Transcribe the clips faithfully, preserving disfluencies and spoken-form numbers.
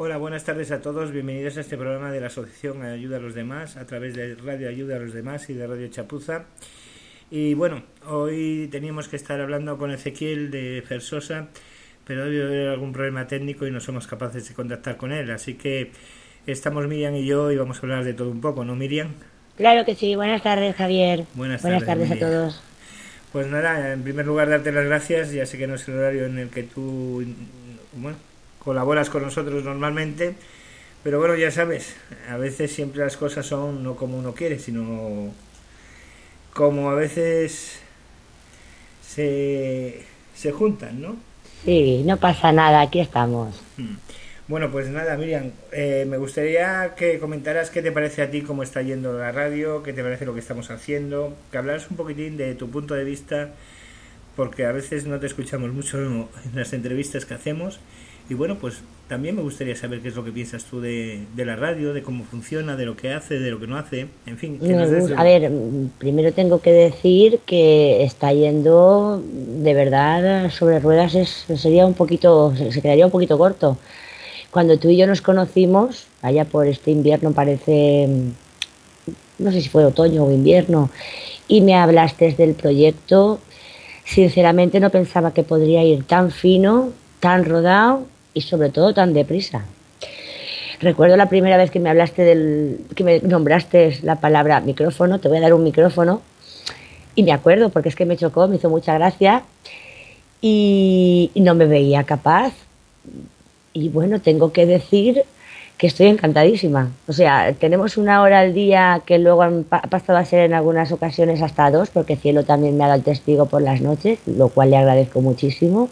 Hola, buenas tardes a todos. Bienvenidos a este programa de la Asociación Ayuda a los Demás a través de Radio Ayuda a los Demás y de Radio Chapuza. Y bueno, hoy teníamos que estar hablando con Ezequiel de Fersosa, pero hoy haber algún problema técnico y no somos capaces de contactar con él. Así que estamos Miriam y yo y vamos a hablar de todo un poco, ¿no, Miriam? Claro que sí. Buenas tardes, Javier. Buenas, Buenas tardes, tardes a todos. Pues nada, en primer lugar darte las gracias. Ya sé que no es el horario en el que tú, bueno, colaboras con nosotros normalmente, pero bueno, ya sabes, a veces siempre las cosas son no como uno quiere, sino como a veces se, se juntan, ¿no? Sí, no pasa nada, aquí estamos. Bueno, pues nada, Miriam, eh, me gustaría que comentaras qué te parece a ti, cómo está yendo la radio, qué te parece lo que estamos haciendo, que hablaras un poquitín de tu punto de vista, porque a veces no te escuchamos mucho en las entrevistas que hacemos. Y bueno, pues también me gustaría saber qué es lo que piensas tú de, de la radio, de cómo funciona, de lo que hace, de lo que no hace, en fin. Que nos des... A ver, primero tengo que decir que está yendo de verdad sobre ruedas, es, sería un poquito, se quedaría un poquito corto. Cuando tú y yo nos conocimos, allá por este invierno, parece, no sé si fue otoño o invierno, y me hablaste del proyecto, sinceramente no pensaba que podría ir tan fino, tan rodado y sobre todo tan deprisa. Recuerdo la primera vez que me hablaste del, que me nombraste la palabra micrófono, te voy a dar un micrófono, y me acuerdo porque es que me chocó, me hizo mucha gracia y, y no me veía capaz. Y bueno, tengo que decir que estoy encantadísima. O sea, tenemos una hora al día que luego han pa- pasado a ser en algunas ocasiones hasta dos, porque Cielo también me ha dado el testigo por las noches, lo cual le agradezco muchísimo.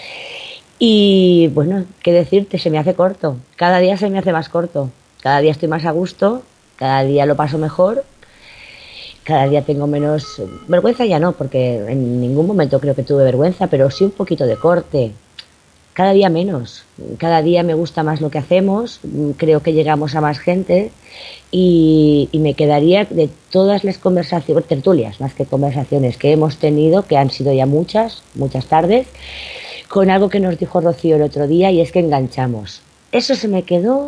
Y bueno, qué decirte, se me hace corto, cada día se me hace más corto, cada día estoy más a gusto, cada día lo paso mejor, cada día tengo menos vergüenza, ya no, porque en ningún momento creo que tuve vergüenza, pero sí un poquito de corte, cada día menos, cada día me gusta más lo que hacemos, creo que llegamos a más gente y, y me quedaría de todas las conversaciones, tertulias más que conversaciones que hemos tenido, que han sido ya muchas, muchas tardes, con algo que nos dijo Rocío el otro día, y es que enganchamos. Eso se me quedó,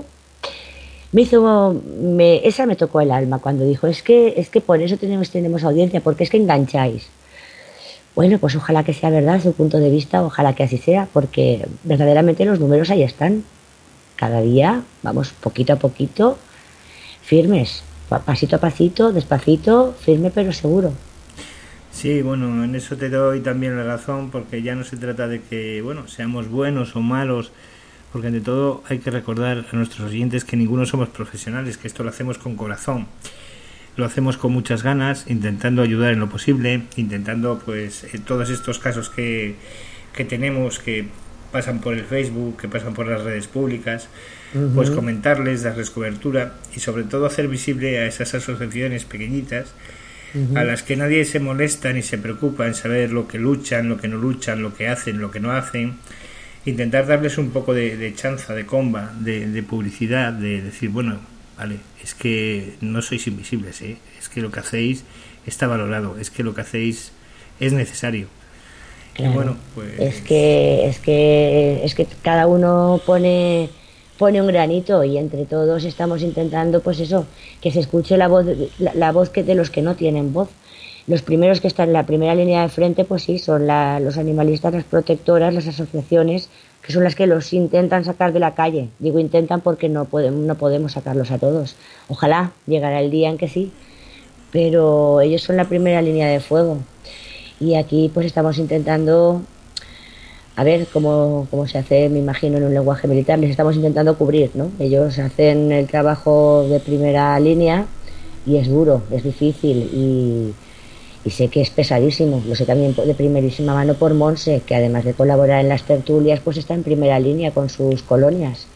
me hizo, me, esa me tocó el alma cuando dijo, es que, es que por eso tenemos, tenemos audiencia, porque es que engancháis. Bueno, pues ojalá que sea verdad su punto de vista, ojalá que así sea, porque verdaderamente los números ahí están. Cada día vamos poquito a poquito, firmes, pasito a pasito, despacito, firme pero seguro. Sí, bueno, en eso te doy también la razón, porque ya no se trata de que, bueno, seamos buenos o malos, porque ante todo hay que recordar a nuestros oyentes que ninguno somos profesionales, que esto lo hacemos con corazón, lo hacemos con muchas ganas, intentando ayudar en lo posible, intentando, pues, en todos estos casos que, que tenemos, que pasan por el Facebook, que pasan por las redes públicas, uh-huh. pues comentarles, darles cobertura y sobre todo hacer visible a esas asociaciones pequeñitas, uh-huh. a las que nadie se molesta ni se preocupa en saber lo que luchan, lo que no luchan, lo que hacen, lo que no hacen. Intentar darles un poco de, de chanza, de comba, de, de publicidad, de decir, bueno, vale, es que no sois invisibles, ¿eh? Es que lo que hacéis está valorado, es que lo que hacéis es necesario. Claro, y bueno, pues... es que es que es que cada uno pone pone un granito y entre todos estamos intentando, pues eso, que se escuche la voz la, la voz que de los que no tienen voz. Los primeros que están en la primera línea de frente, pues sí, son la, los animalistas, las protectoras, las asociaciones, que son las que los intentan sacar de la calle. Digo intentan porque no podemos, no podemos sacarlos a todos. Ojalá llegara el día en que sí, pero ellos son la primera línea de fuego. Y aquí pues estamos intentando, a ver cómo, cómo se hace, me imagino, en un lenguaje militar, les estamos intentando cubrir, ¿no? Ellos hacen el trabajo de primera línea y es duro, es difícil y... y sé que es pesadísimo, lo sé también de primerísima mano por Monse, que además de colaborar en las tertulias, pues está en primera línea con sus colonias.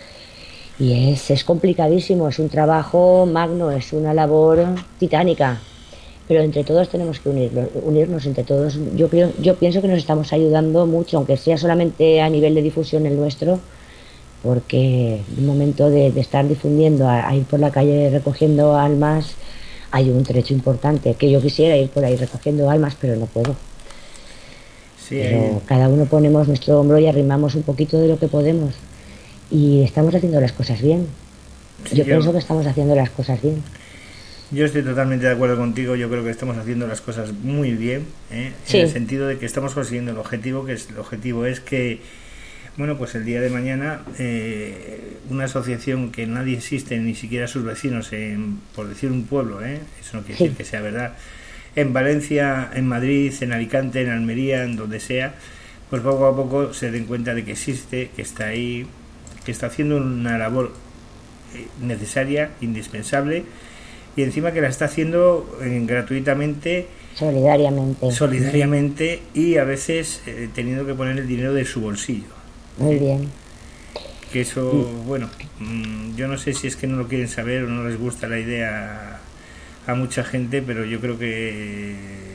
Y es, es complicadísimo, es un trabajo magno, es una labor titánica, pero entre todos tenemos que unirnos, unirnos entre todos. Yo, creo, yo pienso que nos estamos ayudando mucho, aunque sea solamente a nivel de difusión el nuestro, porque en un momento de, de estar difundiendo, a, a ir por la calle recogiendo almas, hay un trecho importante, que yo quisiera ir por ahí recogiendo almas, pero no puedo. Sí, pero hay... cada uno ponemos nuestro hombro y arrimamos un poquito de lo que podemos. y estamos haciendo las cosas bien. Sí, Yo yo, pienso que estamos haciendo las cosas bien. yo estoy totalmente de acuerdo contigo. Yo creo que estamos haciendo las cosas muy bien, ¿eh? En Sí, el sentido de que estamos consiguiendo el objetivo, que es, el objetivo es que, bueno, pues el día de mañana eh, una asociación que nadie existe, ni siquiera sus vecinos, en, por decir un pueblo, ¿eh? Eso no quiere sí, decir que sea verdad, en Valencia, en Madrid, en Alicante, en Almería, en donde sea, pues poco a poco se den cuenta de que existe, que está ahí, que está haciendo una labor eh, necesaria, indispensable, y encima que la está haciendo eh, gratuitamente, solidariamente. solidariamente, y a veces eh, teniendo que poner el dinero de su bolsillo. Muy ¿eh? bien. Que eso, Y bueno, mmm, yo no sé si es que no lo quieren saber o no les gusta la idea a, a mucha gente, pero yo creo que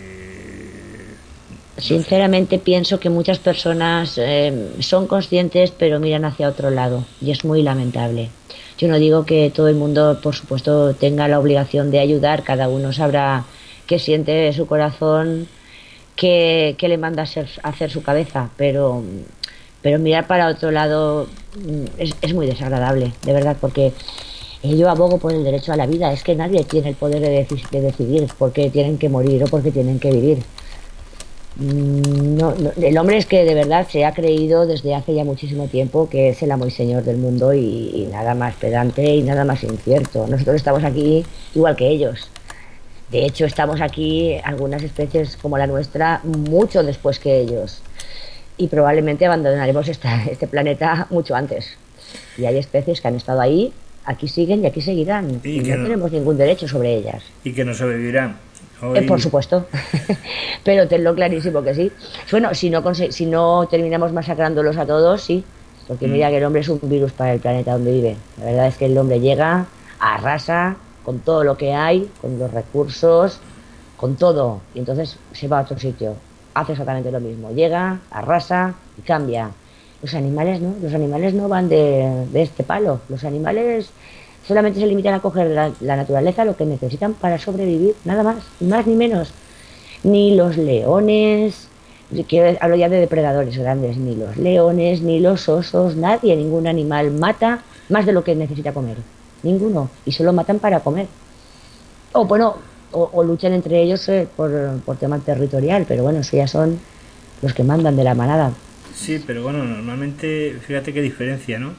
no sé. sinceramente pienso que muchas personas eh, son conscientes pero miran hacia otro lado y es muy lamentable. Yo no digo que todo el mundo, por supuesto, tenga la obligación de ayudar, cada uno sabrá qué siente su corazón, qué, qué le manda a hacer, a hacer su cabeza, pero, pero mirar para otro lado mm, es, es muy desagradable, de verdad, porque eh, yo abogo por el derecho a la vida, es que nadie tiene el poder de, deci- de decidir por qué tienen que morir o por qué tienen que vivir. Mm, No, no, el hombre es que de verdad se ha creído desde hace ya muchísimo tiempo que es el amo y señor del mundo y, y nada más pedante y nada más incierto. Nosotros estamos aquí igual que ellos. De hecho, estamos aquí, algunas especies como la nuestra, mucho después que ellos. Y probablemente abandonaremos esta- este planeta mucho antes. Y hay especies que han estado ahí, aquí siguen y aquí seguirán. Y Y que no no, tenemos ningún derecho sobre ellas. y que no sobrevivirán. Eh, por Hoy, supuesto, pero tenlo clarísimo que sí. Bueno, si no, conse- si no terminamos masacrándolos a todos, sí, porque mm, mira que el hombre es un virus para el planeta donde vive. La verdad es que el hombre llega, arrasa con todo lo que hay, con los recursos, con todo, y entonces se va a otro sitio. Hace exactamente lo mismo. Llega, arrasa y cambia. Los animales no, los animales no van de, de este palo. Los animales solamente se limitan a coger la, la naturaleza lo que necesitan para sobrevivir, nada más, ni más ni menos. Ni los leones, que hablo ya de depredadores grandes, ni los leones, ni los osos, nadie, ningún animal mata más de lo que necesita comer. Ninguno. Y solo matan para comer. O bueno, o, o luchan entre ellos eh, por, por tema territorial, pero bueno, eso ya son los que mandan de la manada. sí, pero bueno, normalmente, fíjate qué diferencia, ¿no?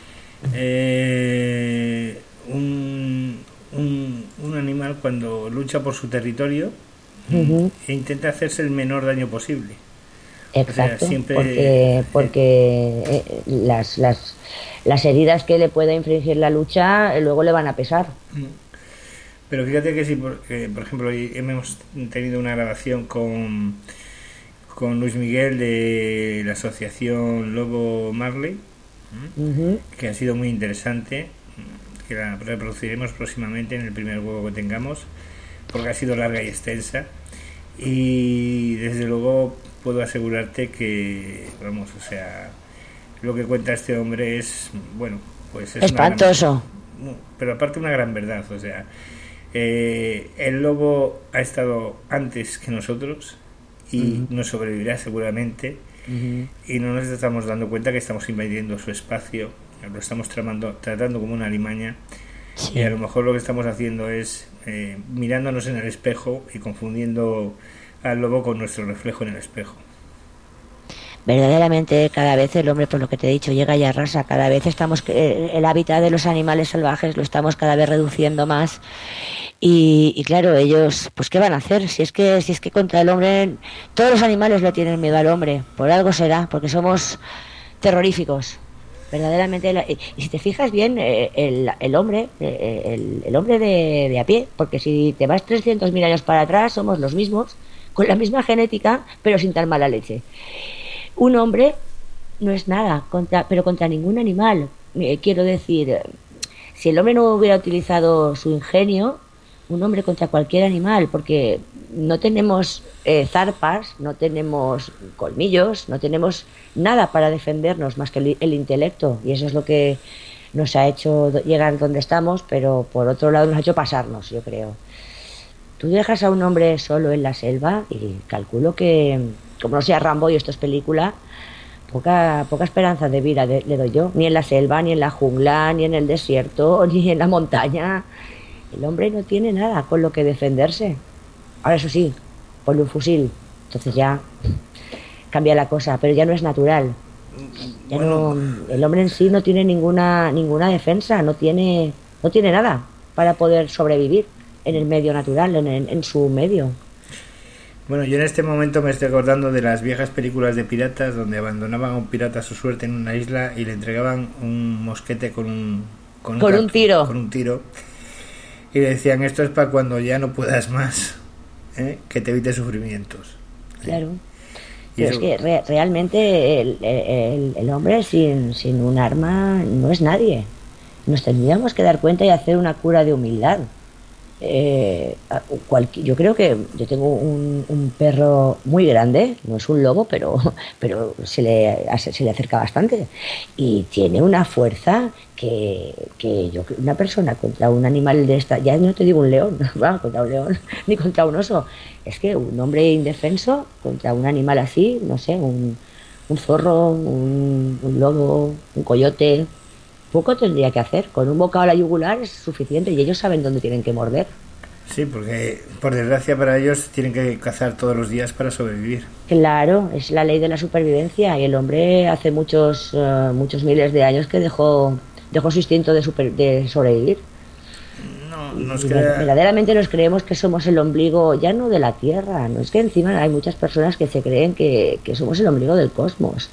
Eh, un, un, un animal cuando lucha por su territorio mm, Ujú. e intenta hacerse el menor daño posible. O sea, Exacto, siempre... porque, eh, porque eh, las, las, las heridas que le pueda infringir la lucha eh, luego le van a pesar. pero fíjate que si, por, eh, por ejemplo, hoy hemos tenido una grabación con, con Luis Miguel de la asociación Lobo Marley, Ujú. que ha sido muy interesante, que la reproduciremos próximamente en el primer juego que tengamos, porque ha sido larga y extensa, y desde luego puedo asegurarte que, vamos, o sea, lo que cuenta este hombre es, bueno, pues es una gran, Espantoso. pero aparte una gran verdad, o sea, eh, el lobo ha estado antes que nosotros y Ujú, nos sobrevivirá seguramente, ujú. y no nos estamos dando cuenta que estamos invadiendo su espacio, lo estamos tramando, tratando como una alimaña, y a Sí. lo mejor lo que estamos haciendo es eh, mirándonos en el espejo y confundiendo al lobo con nuestro reflejo en el espejo. Verdaderamente cada vez el hombre, por lo que te he dicho, llega y arrasa. Cada vez estamos, eh, el hábitat de los animales salvajes lo estamos cada vez reduciendo más. Y, y claro, ellos, pues ¿qué van a hacer? Si es que, si es que contra el hombre, todos los animales le tienen miedo al hombre. Por algo será, porque somos terroríficos. Verdaderamente, la- y y si te fijas bien, eh, el, el hombre, eh, el, el hombre de, de a pie, porque si te vas trescientos mil años para atrás, somos los mismos, con la misma genética, pero sin tan mala leche. Un hombre no es nada, contra, pero contra ningún animal. Eh, quiero decir, eh, si el hombre no hubiera utilizado su ingenio, un hombre contra cualquier animal, porque no tenemos eh, zarpas, no tenemos colmillos, no tenemos nada para defendernos más que el, el intelecto, y eso es lo que nos ha hecho do- llegar donde estamos, pero por otro lado nos ha hecho pasarnos, yo creo. Tú dejas a un hombre solo en la selva y calculo que, como no sea Rambo y esto es película, poca, poca esperanza de vida de- le doy yo, ni en la selva, ni en la jungla, ni en el desierto, ni en la montaña. El hombre no tiene nada con lo que defenderse. Ahora eso sí, ponle un fusil, entonces ya cambia la cosa, pero ya no es natural. Ya Bueno, no, el hombre en sí no tiene ninguna, ninguna defensa, no tiene, no tiene nada para poder sobrevivir en el medio natural, en, en- en su medio. bueno, yo en este momento me estoy acordando de las viejas películas de piratas donde abandonaban a un pirata a su suerte en una isla y le entregaban un mosquete con un con un, Con un cat- tiro, con un tiro y le decían esto es para cuando ya no puedas más, ¿eh? Que te evite sufrimientos. ¿Eh? claro. Y Pero es eso, que re- realmente el, el- el hombre sin, sin un arma no es nadie. Nos tendríamos que dar cuenta y hacer una cura de humildad. Eh, a- cualqui- yo creo que yo tengo un, un perro muy grande, no es un lobo, pero, pero se le, hace- se le acerca bastante. Y tiene una fuerza que, que yo, creo- una persona contra un animal de esta, ya no te digo un león, bueno, contra un león, ni contra un oso, es que un hombre indefenso contra un animal así, no sé, un, un zorro, un, un lobo, un coyote. Poco tendría que hacer. Con un bocado a la yugular es suficiente y ellos saben dónde tienen que morder. sí, porque por desgracia para ellos tienen que cazar todos los días para sobrevivir. Claro, es la ley de la supervivencia y el hombre hace muchos, eh, muchos miles de años que dejó, dejó su instinto de, super- de sobrevivir. No, nos Y ver- queda. verdaderamente nos creemos que somos el ombligo ya no de la Tierra, no es que encima hay muchas personas que se creen que, que somos el ombligo del cosmos.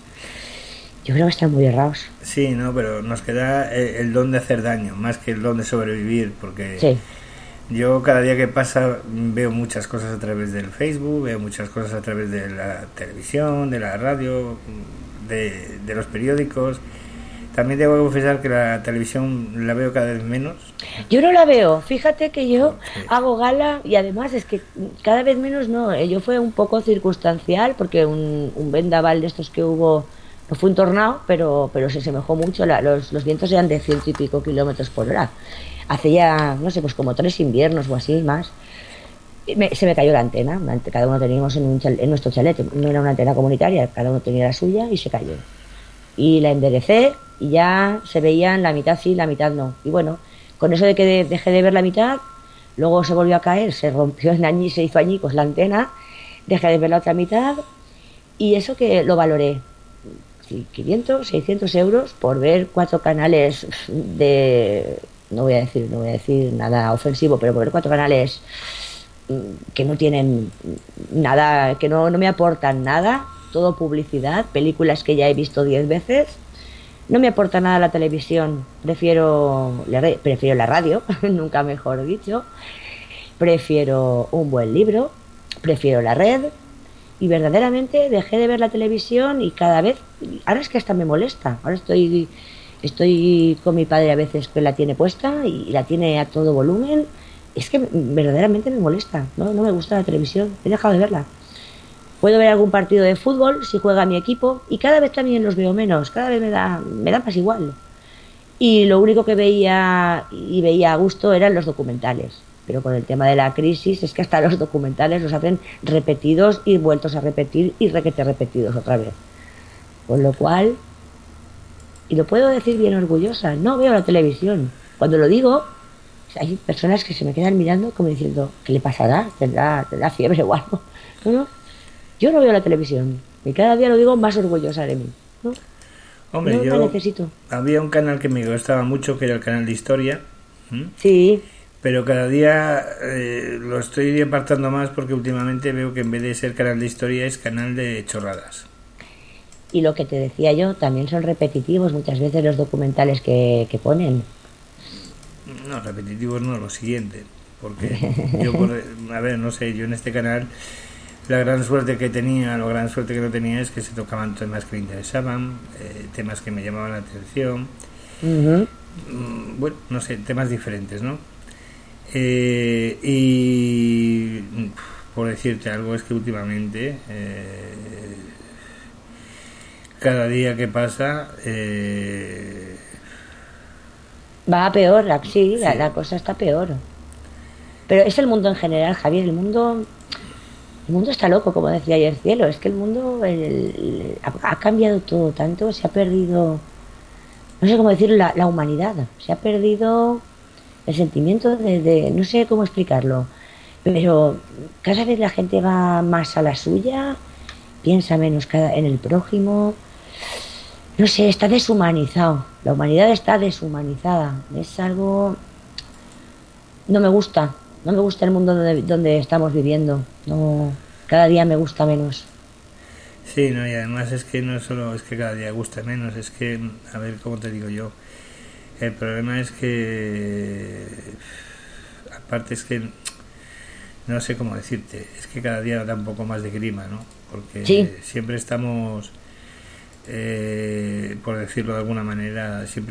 Yo creo que están muy errados. Sí, no, pero nos queda el, el don de hacer daño, más que el don de sobrevivir, porque Sí, yo cada día que pasa veo muchas cosas a través del Facebook, veo muchas cosas a través de la televisión, de la radio, de, de los periódicos. También debo confesar que la televisión la veo cada vez menos, yo no la veo. Fíjate que yo porque hago gala y además es que cada vez menos no. eh, Yo fue un poco circunstancial porque un, un vendaval de estos que hubo no fue un tornado, pero, pero se semejó mucho. La- los, los vientos eran de ciento y pico kilómetros por hora. Hace ya, no sé, pues como tres inviernos o así más. Y me- se me cayó la antena. Una ante- Cada uno teníamos en, un chal- en nuestro chalet. No era una antena comunitaria, cada uno tenía la suya y se cayó. Y la enderecé y ya se veían la mitad sí, la mitad no. Y bueno, con eso de que de- dejé de ver la mitad, luego se volvió a caer, se rompió en añi, se hizo añicos la antena, dejé de ver la otra mitad y eso que lo valoré. Sí, quinientos, seiscientos euros por ver cuatro canales de... No voy a decir, no voy a decir nada ofensivo, pero por ver cuatro canales mm, que no tienen nada, que no, no me aportan nada, todo publicidad, películas que ya he visto diez veces, no me aporta nada la televisión, prefiero, la re- prefiero la radio, nunca mejor dicho, prefiero un buen libro, prefiero la red y verdaderamente dejé de ver la televisión y cada vez, ahora es que hasta me molesta, ahora estoy, estoy con mi padre a veces que la tiene puesta y la tiene a todo volumen, es que verdaderamente me molesta, no, no me gusta la televisión, he dejado de verla. Puedo ver algún partido de fútbol si juega mi equipo y cada vez también los veo menos, cada vez me da, me da más igual. Y lo único que veía y veía a gusto eran los documentales. Pero con el tema de la crisis es que hasta los documentales los hacen repetidos y vueltos a repetir y requete repetidos otra vez. Con lo cual, y lo puedo decir bien orgullosa, no veo la televisión. Cuando lo digo, hay personas que se me quedan mirando como diciendo, ¿qué le pasará? ¿Tendrá, tendrá fiebre o algo? No, no, yo no veo la televisión. Y cada día lo digo más orgullosa de mí. No, hombre, no la yo necesito. había un canal que me gustaba mucho que era el canal de historia, ¿m? Sí, Pero cada día eh, lo estoy apartando más porque últimamente veo que en vez de ser canal de historia es canal de chorradas. y lo que te decía yo, también son repetitivos muchas veces los documentales que, que ponen. No, repetitivos no, lo siguiente. Porque yo, por, a ver, no sé, yo en este canal la gran suerte que tenía, la gran suerte que no tenía es que se tocaban temas que me interesaban, eh, temas que me llamaban la atención, Ujú. mm, bueno, no sé, temas diferentes, ¿no? Eh, y por decirte algo es que últimamente eh, cada día que pasa eh, Va a peor, la- sí, la, sí, la cosa está peor. Pero es el mundo en general, Javier, el mundo El mundo está loco, como decía ayer Cielo. Es que el mundo el- el- ha, ha cambiado todo tanto, se ha perdido, no sé cómo decirlo, la, la humanidad. Se ha perdido el sentimiento de, de- no sé cómo explicarlo, pero cada vez la gente va más a la suya, piensa menos cada, en el prójimo. No sé, está deshumanizado. La humanidad está deshumanizada. Es algo... No me gusta. No me gusta el mundo donde, donde estamos viviendo. No, cada día me gusta menos. Sí, no, y además es que no solo es que cada día gusta menos, es que, a ver, ¿cómo te digo yo? El problema es que, aparte es que, no sé cómo decirte, es que cada día da un poco más de grima, ¿no? Sí, Porque siempre estamos, eh, por decirlo de alguna manera, siempre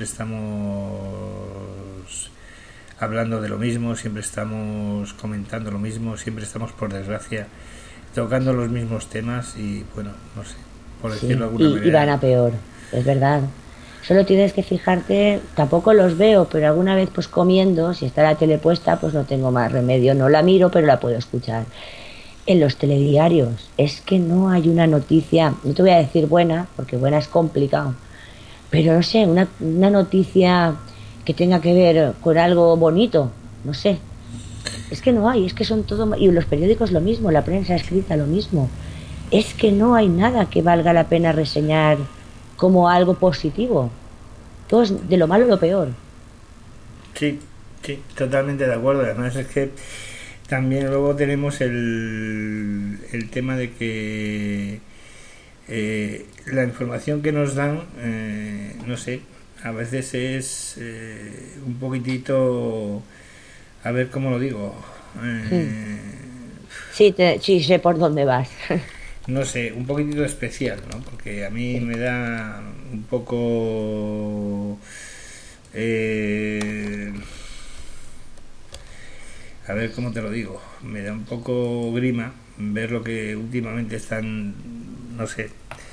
estamos hablando de lo mismo, siempre estamos comentando lo mismo, siempre estamos, por desgracia, tocando los mismos temas y, bueno, no sé, por decirlo de sí. alguna Y, y van manera. a peor. Es verdad. Solo tienes que fijarte, tampoco los veo, pero alguna vez pues comiendo, si está la tele puesta, pues no tengo más remedio. No la miro, pero la puedo escuchar. En los telediarios es que no hay una noticia, no te voy a decir buena, porque buena es complicado, pero no sé, una, una noticia que tenga que ver con algo bonito, no sé. Es que no hay, es que son todo... Y los periódicos lo mismo, la prensa escrita lo mismo. Es que no hay nada que valga la pena reseñar como algo positivo. Todo es de lo malo lo peor. Sí, sí, totalmente de acuerdo. Además es que también luego tenemos el, el tema de que eh, la información que nos dan, eh, no sé, a veces es eh, un poquitito, a ver cómo lo digo, Hmm. eh, Sí, te- sí, sé por dónde vas. no sé, un poquitito especial, ¿no? Porque a mí Sí. me da un poco... eh, a ver cómo te lo digo, me da un poco grima ver lo que últimamente están, no sé,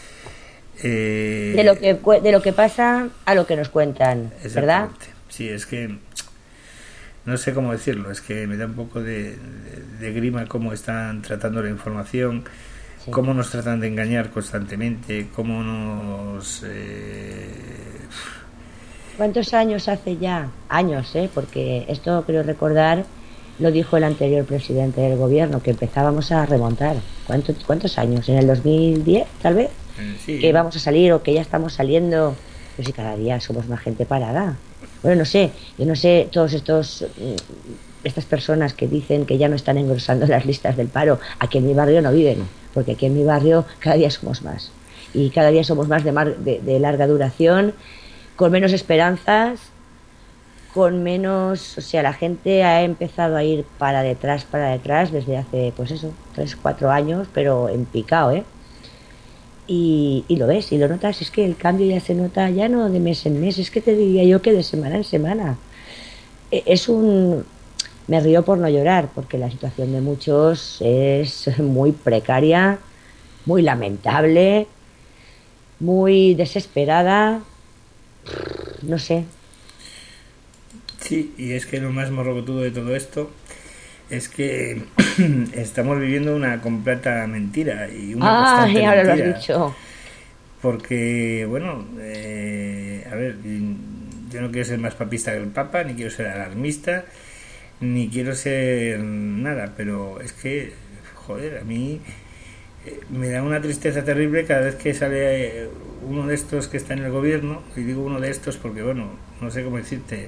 De lo eh, que, cue- de lo que pasa a lo que nos cuentan, ¿verdad? exactamente. Sí, es que no sé cómo decirlo, es que me da un poco de, de, de grima cómo están tratando la información, Sí. cómo nos tratan de engañar constantemente, cómo nos... Eh, ¿Cuántos años hace ya? Años, ¿eh? Porque esto creo recordar lo dijo el anterior presidente del gobierno, que empezábamos a remontar. ¿Cuántos, cuántos años? ¿En el dos mil diez, tal vez? eh, Que sí, vamos a salir o que ya estamos saliendo. Pues si cada día somos más gente parada. Bueno, no sé, yo no sé, todos estos, mm, estas personas que dicen que ya no están engrosando las listas del paro, aquí en mi barrio no viven, porque aquí en mi barrio cada día somos más. Y cada día somos más de, mar- de de larga duración, con menos esperanzas, con menos, o sea, la gente ha empezado a ir para detrás, para detrás desde hace, pues eso, tres, cuatro años, pero en picado, ¿eh? Y, y lo ves, y lo notas, es que el cambio ya se nota ya no de mes en mes, es que te diría yo que de semana en semana. E- Es un... Me río por no llorar, porque la situación de muchos es muy precaria, muy lamentable, muy desesperada, no sé. sí, y es que lo más morrocotudo de todo esto es que estamos viviendo una completa mentira y una Ah, y constante ahora lo has mentira. dicho. Porque, bueno, eh, a ver, yo no quiero ser más papista que el Papa, ni quiero ser alarmista, ni quiero ser nada, pero es que, joder, a mí eh, me da una tristeza terrible cada vez que sale eh, uno de estos que está en el gobierno, y digo uno de estos porque, bueno, no sé cómo decirte,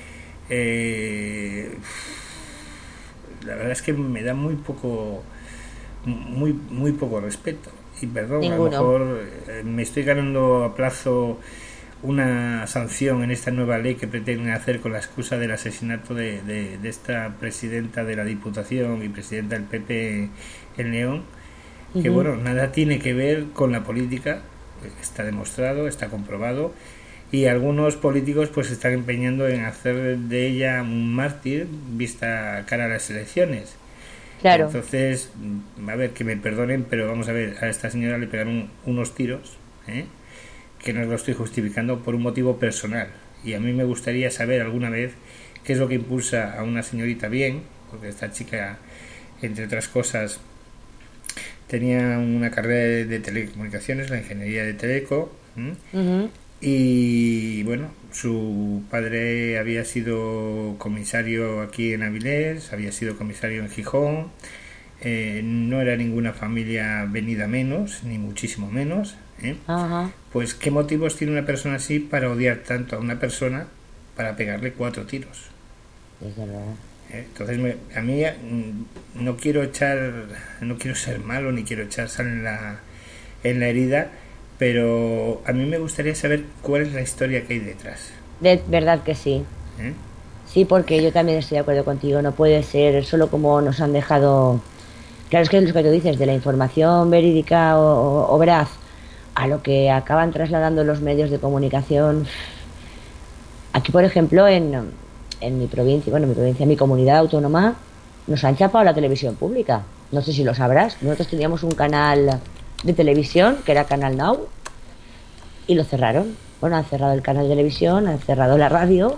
eh, la verdad es que me da muy poco muy muy poco respeto y perdón, a lo Ninguno. mejor eh, me estoy ganando a plazo una sanción en esta nueva ley que pretenden hacer con la excusa del asesinato de, de, de esta presidenta de la Diputación y presidenta del P P en León, que Ujú. bueno, nada tiene que ver con la política, está demostrado, está comprobado, y algunos políticos pues están empeñando en hacer de ella un mártir vista cara a las elecciones. Claro. Entonces, a ver, que me perdonen, pero vamos a ver, a esta señora le pegaron unos tiros, ¿eh? Que no lo estoy justificando por un motivo personal. Y a mí me gustaría saber alguna vez qué es lo que impulsa a una señorita bien, porque esta chica, entre otras cosas, tenía una carrera de, de telecomunicaciones, la ingeniería de Teleco. Ujú. Y bueno, su padre había sido comisario aquí en Avilés, había sido comisario en Gijón. Eh, no era ninguna familia venida menos, ni muchísimo menos, ¿eh? Ajá. Pues ¿qué motivos tiene una persona así para odiar tanto a una persona para pegarle cuatro tiros? Es verdad. ¿Eh? Entonces me, a mí mm, no quiero echar, no quiero ser malo ni quiero echar sal en la, en la herida, pero a mí me gustaría saber cuál es la historia que hay detrás. De verdad que sí. ¿Eh? Sí, porque yo también estoy de acuerdo contigo. No puede ser solo como nos han dejado. Claro, es que es lo que tú dices, de la información verídica o, o, o veraz a lo que acaban trasladando los medios de comunicación. Aquí, por ejemplo, en, en mi provincia, bueno, en mi provincia, en mi comunidad autónoma, nos han chapado la televisión pública. No sé si lo sabrás. Nosotros teníamos un canal de televisión, que era Canal Now, y lo cerraron. Bueno, han cerrado el canal de televisión, han cerrado la radio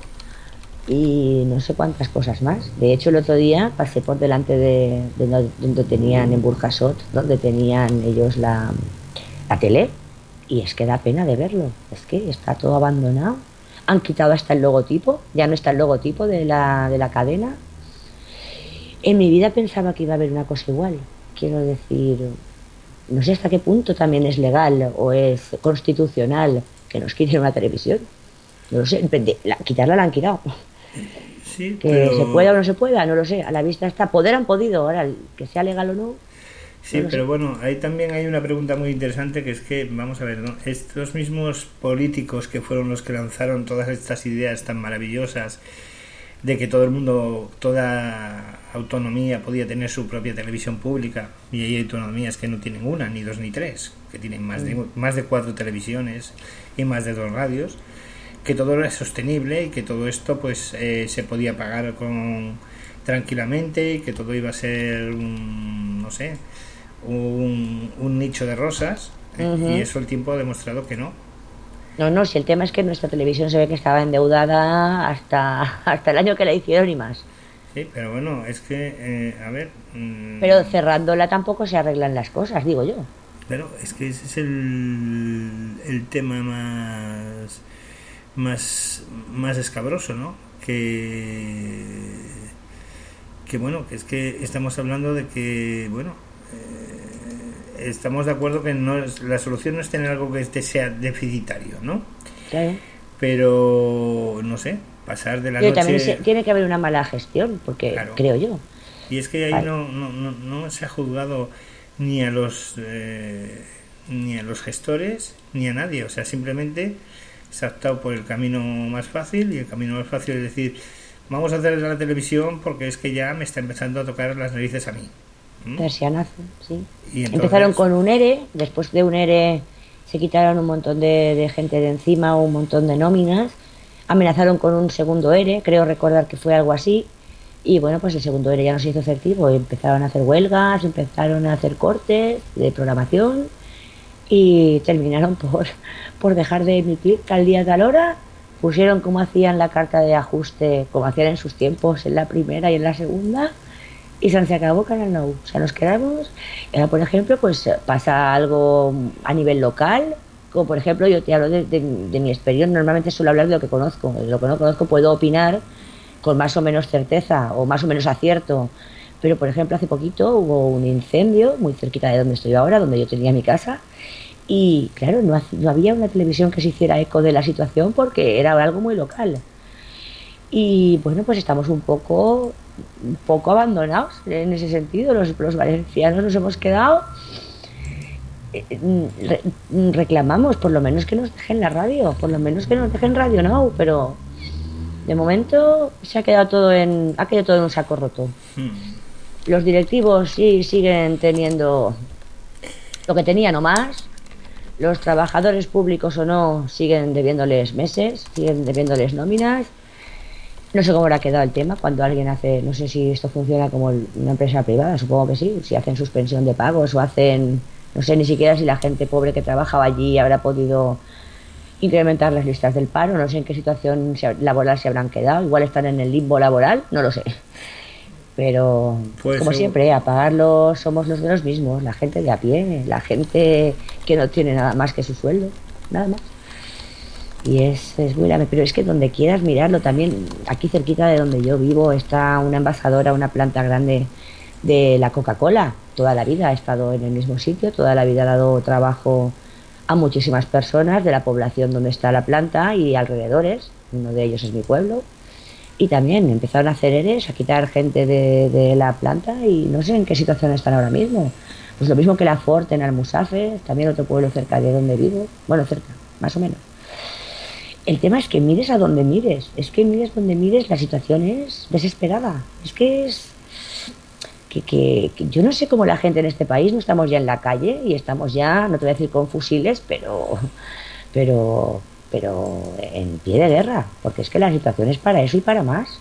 y no sé cuántas cosas más. De hecho, el otro día pasé por delante de, de donde, donde tenían en Burjasot, donde tenían ellos la, la tele, y es que da pena de verlo. Es que está todo abandonado. Han quitado hasta el logotipo, ya no está el logotipo de la, de la cadena. En mi vida pensaba que iba a haber una cosa igual. Quiero decir, no sé hasta qué punto también es legal o es constitucional que nos quiten una televisión. No lo sé, de, la, quitarla la han quitado. Sí, que pero... se pueda o no se pueda, no lo sé. A la vista está. Poder han podido, ahora que sea legal o no. Sí, no pero sé. bueno, ahí también hay una pregunta muy interesante que es que, vamos a ver, ¿no? Estos mismos políticos que fueron los que lanzaron todas estas ideas tan maravillosas de que todo el mundo, toda autonomía podía tener su propia televisión pública, y hay autonomías que no tienen una, ni dos, ni tres, que tienen más de, más de cuatro televisiones y más de dos radios, que todo era sostenible y que todo esto pues eh, se podía pagar con tranquilamente y que todo iba a ser un, no sé, un, un nicho de rosas, ¿eh? Uh-huh. Y eso el tiempo ha demostrado que no. No, no, si el tema es que nuestra televisión se ve que estaba endeudada hasta, hasta el año que la hicieron y más. Sí, pero bueno, es que, eh, a ver... Mmm... Pero cerrándola tampoco se arreglan las cosas, digo yo. Pero es que ese es el, el tema más, más, más escabroso, ¿no? Que, que bueno, que es que estamos hablando de que, bueno... Eh, estamos de acuerdo que no es, la solución no es tener algo que este sea deficitario, ¿no? Claro. Pero no sé, pasar de la Pero noche... también se, tiene que haber una mala gestión, porque claro. Creo yo. Y es que ahí vale. no, no, no, no se ha juzgado ni a los eh, ni a los gestores ni a nadie, o sea, simplemente se ha optado por el camino más fácil, y el camino más fácil es decir, vamos a hacer la televisión porque es que ya me está empezando a tocar las narices a mí. Persianazo, sí. Y entonces... Empezaron con un ERE, después de un ERE se quitaron un montón de, de gente de encima, un montón de nóminas, amenazaron con un segundo ERE, creo recordar que fue algo así, y bueno, pues el segundo ERE ya no se hizo efectivo, empezaron a hacer huelgas, empezaron a hacer cortes de programación y terminaron por, por dejar de emitir tal día, tal hora. Pusieron como hacían la carta de ajuste, como hacían en sus tiempos, en la primera y en la segunda, y se acabó Canal Now. O sea, nos quedamos. Y ahora, por ejemplo, pues pasa algo a nivel local, como por ejemplo, yo te hablo de, de, de mi experiencia, normalmente suelo hablar de lo que conozco, de lo que no conozco puedo opinar con más o menos certeza o más o menos acierto, pero por ejemplo hace poquito hubo un incendio muy cerquita de donde estoy ahora, donde yo tenía mi casa, y claro, no, no había una televisión que se hiciera eco de la situación porque era algo muy local. Y bueno, pues estamos un poco un poco abandonados en ese sentido. Los, los valencianos nos hemos quedado, re, reclamamos por lo menos que nos dejen la radio, por lo menos que nos dejen Radio Now, pero de momento se ha quedado todo en ha quedado todo en un saco roto. Hmm. Los directivos sí siguen teniendo lo que tenían o más. Los trabajadores públicos o no siguen debiéndoles meses, siguen debiéndoles nóminas. No sé cómo habrá quedado el tema cuando alguien hace, no sé si esto funciona como una empresa privada, supongo que sí, si hacen suspensión de pagos o hacen, no sé ni siquiera si la gente pobre que trabajaba allí habrá podido incrementar las listas del paro, no sé en qué situación laboral se habrán quedado, igual están en el limbo laboral, no lo sé. Pero, Pues como seguro. siempre, a pagarlo somos los de los mismos, la gente de a pie, la gente que no tiene nada más que su sueldo, nada más. Y es, es muy grave, pero es que donde quieras mirarlo también, aquí cerquita de donde yo vivo está una envasadora, una planta grande de la Coca-Cola. Toda la vida ha estado en el mismo sitio, toda la vida ha dado trabajo a muchísimas personas de la población donde está la planta y alrededores. Uno de ellos es mi pueblo. Y también empezaron a hacer eres, a quitar gente de, de la planta y no sé en qué situación están ahora mismo. Pues lo mismo que la Ford en Almusafe, también otro pueblo cerca de donde vivo. Bueno, cerca, más o menos. El tema es que mires a donde mires. Es que mires donde mires, la situación es desesperada. Es que es... Que, que, que yo no sé cómo la gente en este país no estamos ya en la calle y estamos ya, no te voy a decir con fusiles, pero... Pero... Pero en pie de guerra. Porque es que la situación es para eso y para más.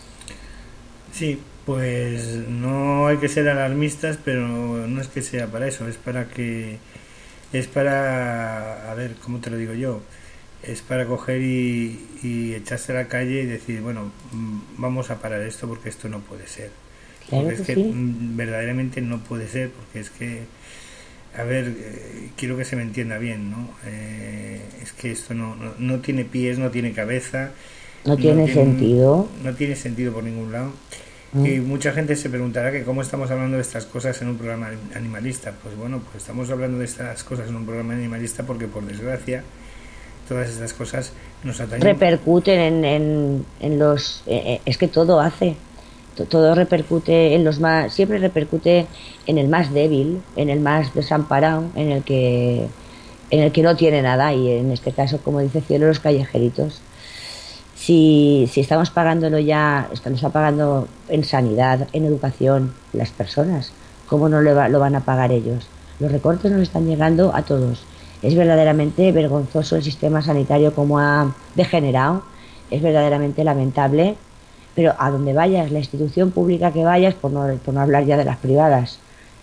Sí, pues no hay que ser alarmistas, pero no es que sea para eso, es para que... Es para... A ver, ¿cómo te lo digo yo? Es para coger y, y echarse a la calle y decir, bueno, mm, vamos a parar esto porque esto no puede ser. Claro Porque es que que sí. mm, verdaderamente no puede ser, porque es que, a ver, eh, quiero que se me entienda bien, ¿no? Eh, es que esto no, no, no tiene pies, no tiene cabeza, No no tiene tiene, sentido. no tiene sentido por ningún lado. ¿Mm? Y mucha gente se preguntará que cómo estamos hablando de estas cosas en un programa animalista. Pues bueno, pues estamos hablando de estas cosas en un programa animalista porque por desgracia todas estas cosas nos atañen. Repercuten en, en, en los... eh, eh, es que todo hace. To- Todo repercute en los más... Siempre repercute en el más débil, en el más desamparado, en el que... En el que no tiene nada. Y en este caso, como dice Cielo, los callejeritos. Si, si estamos pagándolo ya, estamos pagando en sanidad, en educación, las personas, ¿cómo no le va- lo van a pagar ellos? Los recortes nos están llegando a todos. Es verdaderamente vergonzoso el sistema sanitario como ha degenerado, es verdaderamente lamentable, pero a donde vayas, la institución pública que vayas, por no, por no hablar ya de las privadas,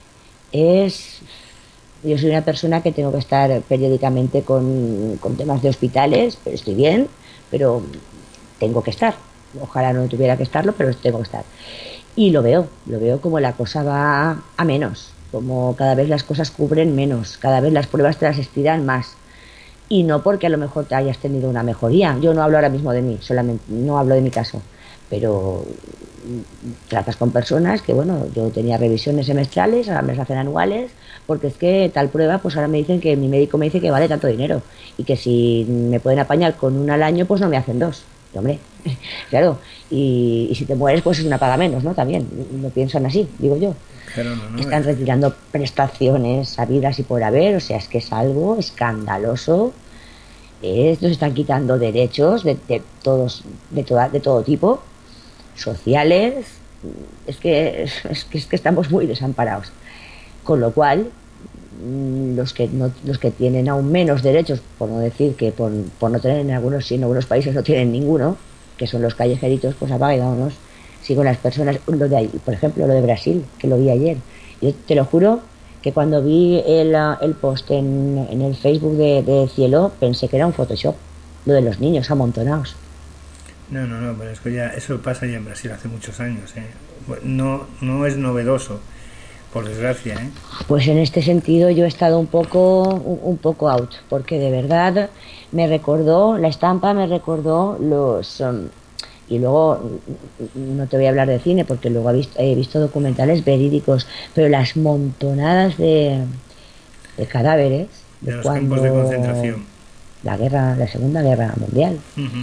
es... Yo soy una persona que tengo que estar periódicamente con, con temas de hospitales, pero estoy bien, pero tengo que estar. Ojalá no tuviera que estarlo, pero tengo que estar. Y lo veo, lo veo como la cosa va a menos, como cada vez las cosas cubren menos, cada vez las pruebas te las estiran más. Y no porque a lo mejor te hayas tenido una mejoría. Yo no hablo ahora mismo de mí, solamente no hablo de mi caso, pero tratas con personas que, bueno, yo tenía revisiones semestrales, ahora me las hacen anuales, porque es que tal prueba, pues ahora me dicen que mi médico me dice que vale tanto dinero y que si me pueden apañar con una al año, pues no me hacen dos. Y, hombre, claro, y, y si te mueres, pues es una paga menos, ¿no? También, lo piensan así, digo yo. Claro, no, no, Están retirando prestaciones sabidas y por haber, o sea, es que es algo escandaloso. Es, nos están quitando derechos de, de todos, de, toda, de todo tipo, sociales. Es que, es que, es que estamos muy desamparados. Con lo cual, los que no, los que tienen aún menos derechos, por no decir que por, por no tener en algunos, sí, en algunos países no tienen ninguno, que son los callejeritos, pues apaga y vámonos. Sigo las personas, lo de ahí, por ejemplo, lo de Brasil, que lo vi ayer. Yo te lo juro que cuando vi el, el post en, en el Facebook de, de Cielo, pensé que era un Photoshop, lo de los niños amontonados. no, no, no, pero es que ya eso pasa ya en Brasil hace muchos años, ¿eh? No, no es novedoso, por desgracia, ¿eh? Pues en este sentido yo he estado un poco, un, un poco out, porque de verdad me recordó, la estampa me recordó los... Um, y luego, no te voy a hablar de cine, porque luego he visto, he visto documentales verídicos, pero las montonadas de, de cadáveres de De los campos de cuando concentración. la guerra, la Segunda Guerra Mundial,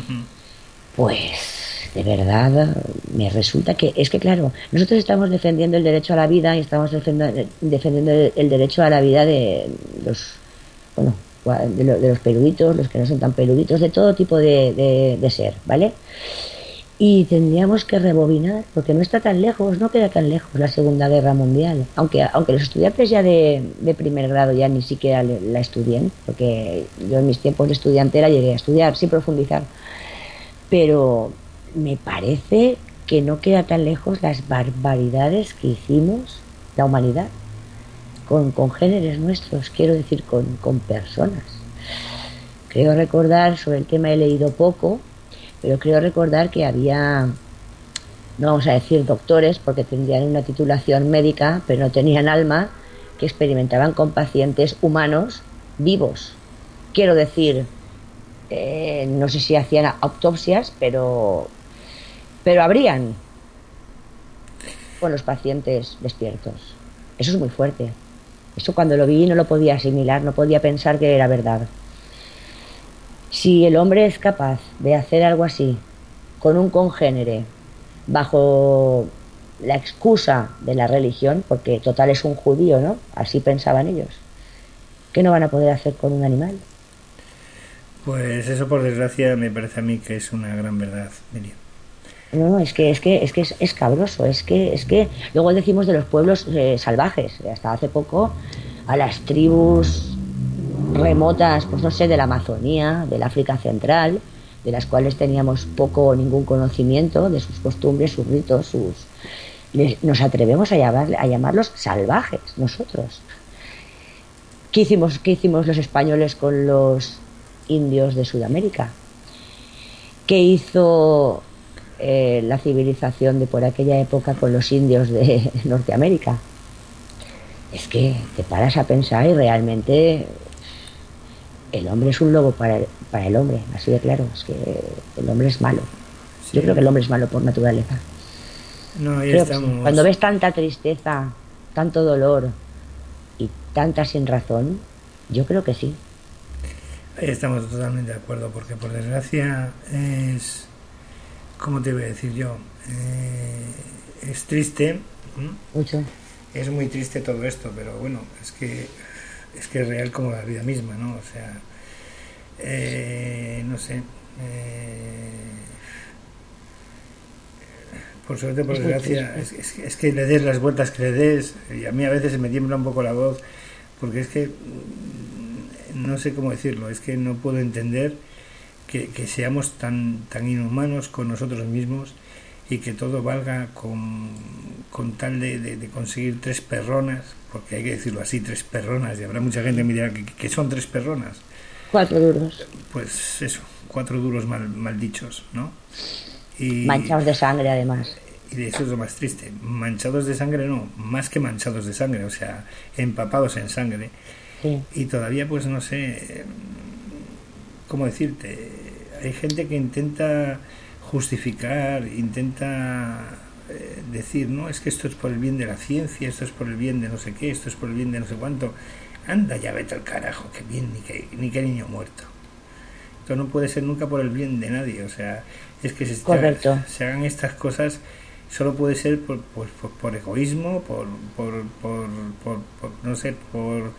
pues de verdad me resulta que es que claro, nosotros estamos defendiendo el derecho a la vida y estamos defendiendo, defendiendo el, el derecho a la vida de los, bueno, de, lo, de los peluditos, los que no son tan peluditos, de todo tipo de, de, de ser, ¿vale? Y tendríamos que rebobinar, porque no está tan lejos, no queda tan lejos la Segunda Guerra Mundial, aunque aunque los estudiantes ya de, de primer grado ya ni siquiera la estudien, porque yo en mis tiempos de estudiante la llegué a estudiar sin profundizar, pero me parece que no queda tan lejos las barbaridades que hicimos la humanidad con congéneres nuestros, quiero decir, con, con personas. Creo recordar, sobre el tema he leído poco, pero creo recordar que había no vamos a decir doctores, porque tendrían una titulación médica, pero no tenían alma, que experimentaban con pacientes humanos vivos. Quiero decir, eh, no sé si hacían autopsias, pero, pero habrían con los pacientes despiertos. Eso es muy fuerte. Eso cuando lo vi no lo podía asimilar, no podía pensar que era verdad. Si el hombre es capaz de hacer algo así con un congénere bajo la excusa de la religión, porque total es un judío, ¿no? Así pensaban ellos. ¿Qué no van a poder hacer con un animal? Pues eso, por desgracia, me parece a mí que es una gran verdad, Miriam. No, no, es que es que es que es escabroso, es que es que luego decimos de los pueblos eh, salvajes, hasta hace poco a las tribus remotas, pues no sé, de la Amazonía, del África Central, de las cuales teníamos poco o ningún conocimiento de sus costumbres, sus ritos, sus les, nos atrevemos a llamar, a llamarlos salvajes nosotros. ¿Qué hicimos, qué hicimos los españoles con los indios de Sudamérica? ¿Qué hizo eh, la civilización de por aquella época con los indios de Norteamérica? Es que te paras a pensar y realmente el hombre es un lobo para el, para el hombre, así de claro. Es que el hombre es malo. Sí. Yo creo que el hombre es malo por naturaleza. No, ahí creo estamos. Que sí. Cuando ves tanta tristeza, tanto dolor y tanta sin razón, yo creo que sí. Ahí estamos totalmente de acuerdo, porque por desgracia es, ¿cómo te voy a decir yo? Eh, es triste. ¿eh? Mucho. Es muy triste todo esto, pero bueno, es que es que es real como la vida misma, ¿no? O sea, eh, no sé. Eh, por suerte, por desgracia, es, es, es que le des las vueltas que le des, y a mí a veces me tiembla un poco la voz, porque es que no sé cómo decirlo, es que no puedo entender que, que seamos tan, tan inhumanos con nosotros mismos y que todo valga con, con tal de, de, de conseguir tres perronas, porque hay que decirlo así, tres perronas, y habrá mucha gente que me dirá que, que son tres perronas. Cuatro duros. Pues eso, cuatro duros mal, mal dichos, ¿no? Y, manchados de sangre, además. Y eso es lo más triste. Manchados de sangre no, más que manchados de sangre, o sea, empapados en sangre. Sí. Y todavía, pues no sé, ¿cómo decirte? Hay gente que intenta justificar, intenta eh, decir, no, es que esto es por el bien de la ciencia, esto es por el bien de no sé qué, esto es por el bien de no sé cuánto. Anda, ya vete al carajo, que bien, ni que, ni que niño muerto. Esto no puede ser nunca por el bien de nadie, o sea, es que se, está, se hagan estas cosas, solo puede ser por, por, por, por egoísmo, por, por, por, por, por, no sé, por...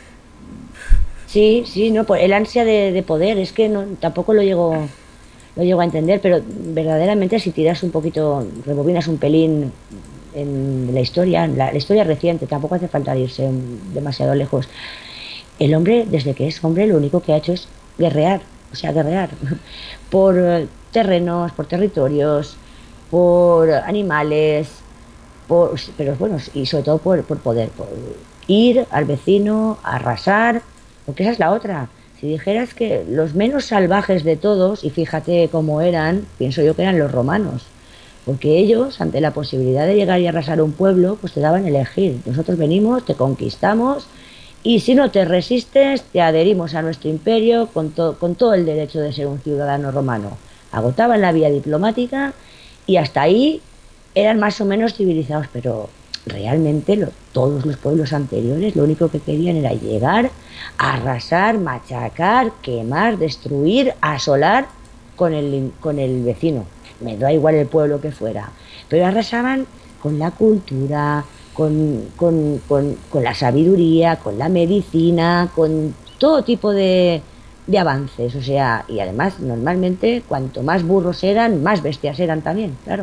Sí, sí, no, por el ansia de, de poder, es que no, tampoco lo llego, lo llego a entender, pero verdaderamente si tiras un poquito, rebobinas un pelín en la historia, la, la historia reciente, tampoco hace falta irse demasiado lejos. El hombre, desde que es hombre, lo único que ha hecho es guerrear, o sea, guerrear por terrenos, por territorios, por animales, por, pero bueno, y sobre todo por, por poder, por ir al vecino, arrasar, porque esa es la otra. Si dijeras que los menos salvajes de todos, y fíjate cómo eran, pienso yo que eran los romanos, porque ellos, ante la posibilidad de llegar y arrasar un pueblo, pues te daban a elegir. Nosotros venimos, te conquistamos, y si no te resistes, te adherimos a nuestro imperio con, to- con todo el derecho de ser un ciudadano romano. Agotaban la vía diplomática y hasta ahí eran más o menos civilizados, pero realmente lo, todos los pueblos anteriores lo único que querían era llegar, arrasar, machacar, quemar, destruir, asolar con el, con el vecino. Me da igual el pueblo que fuera, pero arrasaban con la cultura, con, con, con, con la sabiduría, con la medicina, con todo tipo de, de avances, o sea, y además normalmente cuanto más burros eran, más bestias eran también, claro.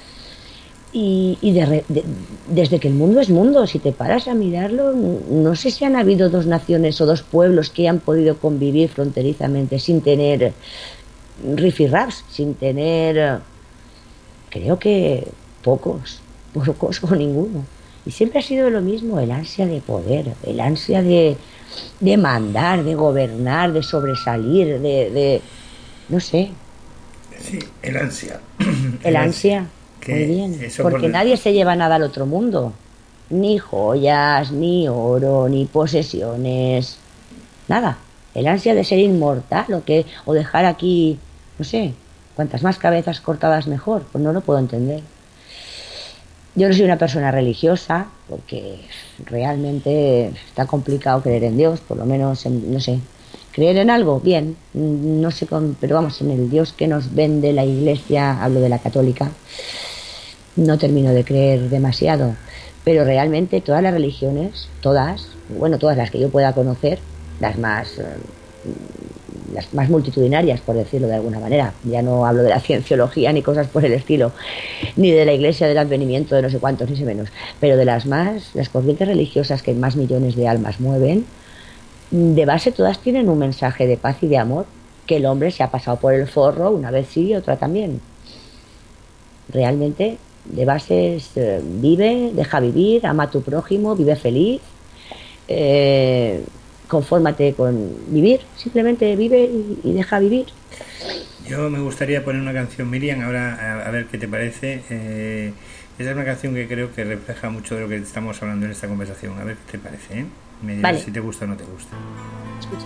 Y, y de, de, desde que el mundo es mundo, si te paras a mirarlo, no sé si han habido dos naciones o dos pueblos que han podido convivir fronterizamente sin tener rifirrafs, sin tener, creo que pocos, pocos o ninguno. Y siempre ha sido lo mismo, el ansia de poder, el ansia de, de mandar, de gobernar, de sobresalir, de, de no sé. Sí, el ansia. El ansia. Que Muy bien, eso porque por... nadie se lleva nada al otro mundo. Ni joyas, ni oro, ni posesiones. Nada. El ansia de ser inmortal o, que, o dejar aquí, no sé, cuantas más cabezas cortadas mejor. Pues no lo puedo entender. Yo no soy una persona religiosa porque realmente está complicado creer en Dios, por lo menos, en, no sé, creer en algo, bien, no sé, con, pero vamos, en el Dios que nos vende la Iglesia, hablo de la católica, no termino de creer demasiado, pero realmente todas las religiones, todas, bueno, todas las que yo pueda conocer, las más... Eh, las más multitudinarias, por decirlo de alguna manera. Ya no hablo de la cienciología ni cosas por el estilo, ni de la iglesia del advenimiento de no sé cuántos, ni sé menos, pero de las más, las corrientes religiosas que más millones de almas mueven, de base todas tienen un mensaje de paz y de amor, que el hombre se ha pasado por el forro una vez sí y otra también. Realmente, de base es, eh, vive, deja vivir, ama a tu prójimo, vive feliz, eh, confórmate con vivir, simplemente vive y, y deja vivir. Yo me gustaría poner una canción, Miriam, ahora a, a ver qué te parece. Eh, esa es una canción que creo que refleja mucho de lo que estamos hablando en esta conversación. A ver qué te parece, ¿eh? Me dirás vale. Si te gusta o no te gusta. Escucha.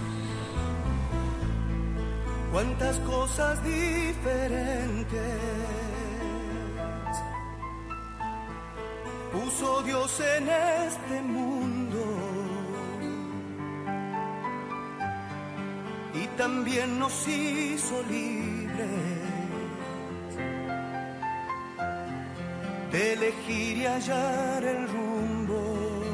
Cuántas cosas diferentes puso Dios en este mundo. Y también nos hizo libres de elegir y hallar el rumbo,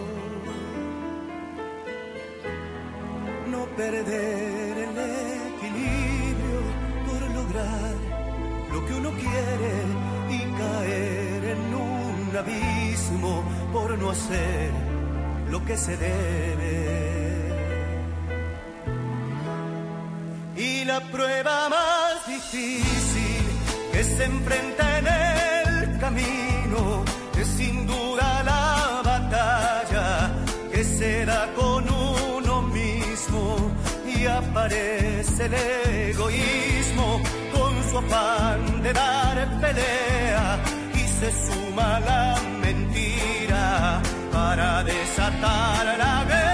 no perder el equilibrio por lograr lo que uno quiere y caer en un abismo por no hacer lo que se debe. Y la prueba más difícil que se enfrenta en el camino es sin duda la batalla que se da con uno mismo, y aparece el egoísmo con su afán de dar pelea, y se suma la mentira para desatar la guerra.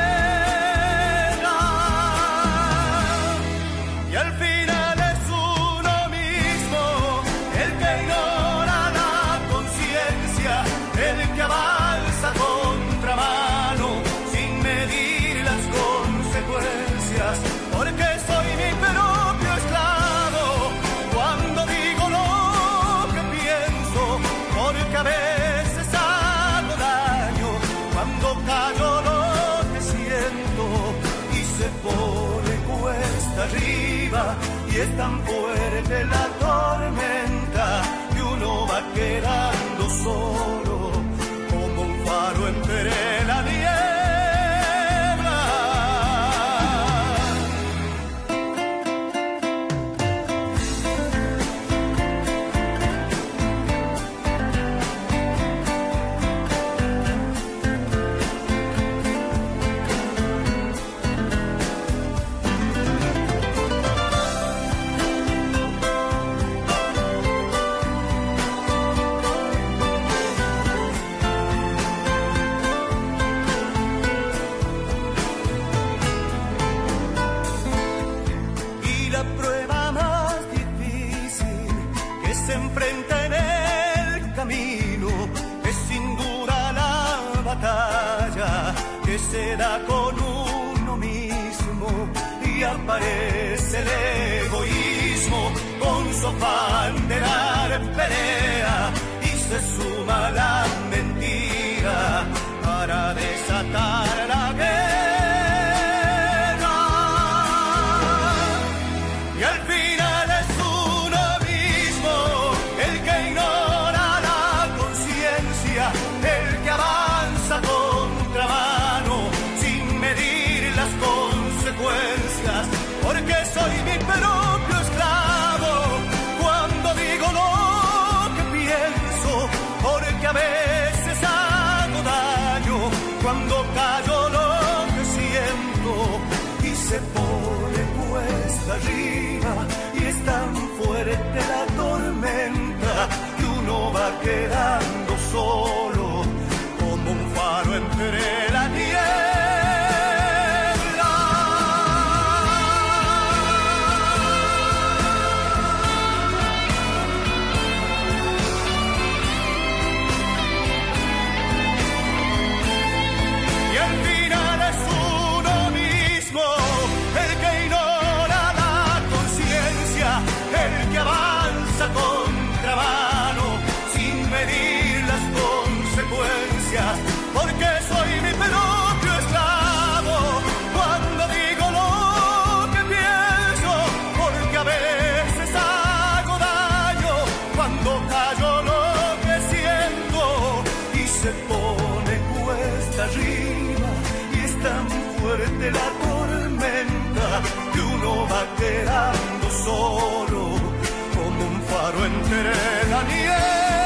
Arriba, y es tan fuerte la tormenta que uno va quedando solo como un faro entre la niebla. Se da con uno mismo, y aparece el egoísmo con su afán de dar pelea, y se suma la mentira para desatar la guerra. Y al final es uno mismo el que ignora la conciencia, el que avanza contra mano sin medir las consecuencias, porque soy mi propio esclavo cuando digo lo que pienso, porque quedando solo como un faro entre la niebla. Y al final es uno mismo el que ignora la conciencia, el que avanza contramano sin medir las consecuencias, porque soy mi propio esclavo cuando digo lo que pienso, porque a veces hago daño cuando callo lo que siento y se pone cuesta arriba y es tan fuerte la tormenta que uno va quedando solo como un faro entre la niebla.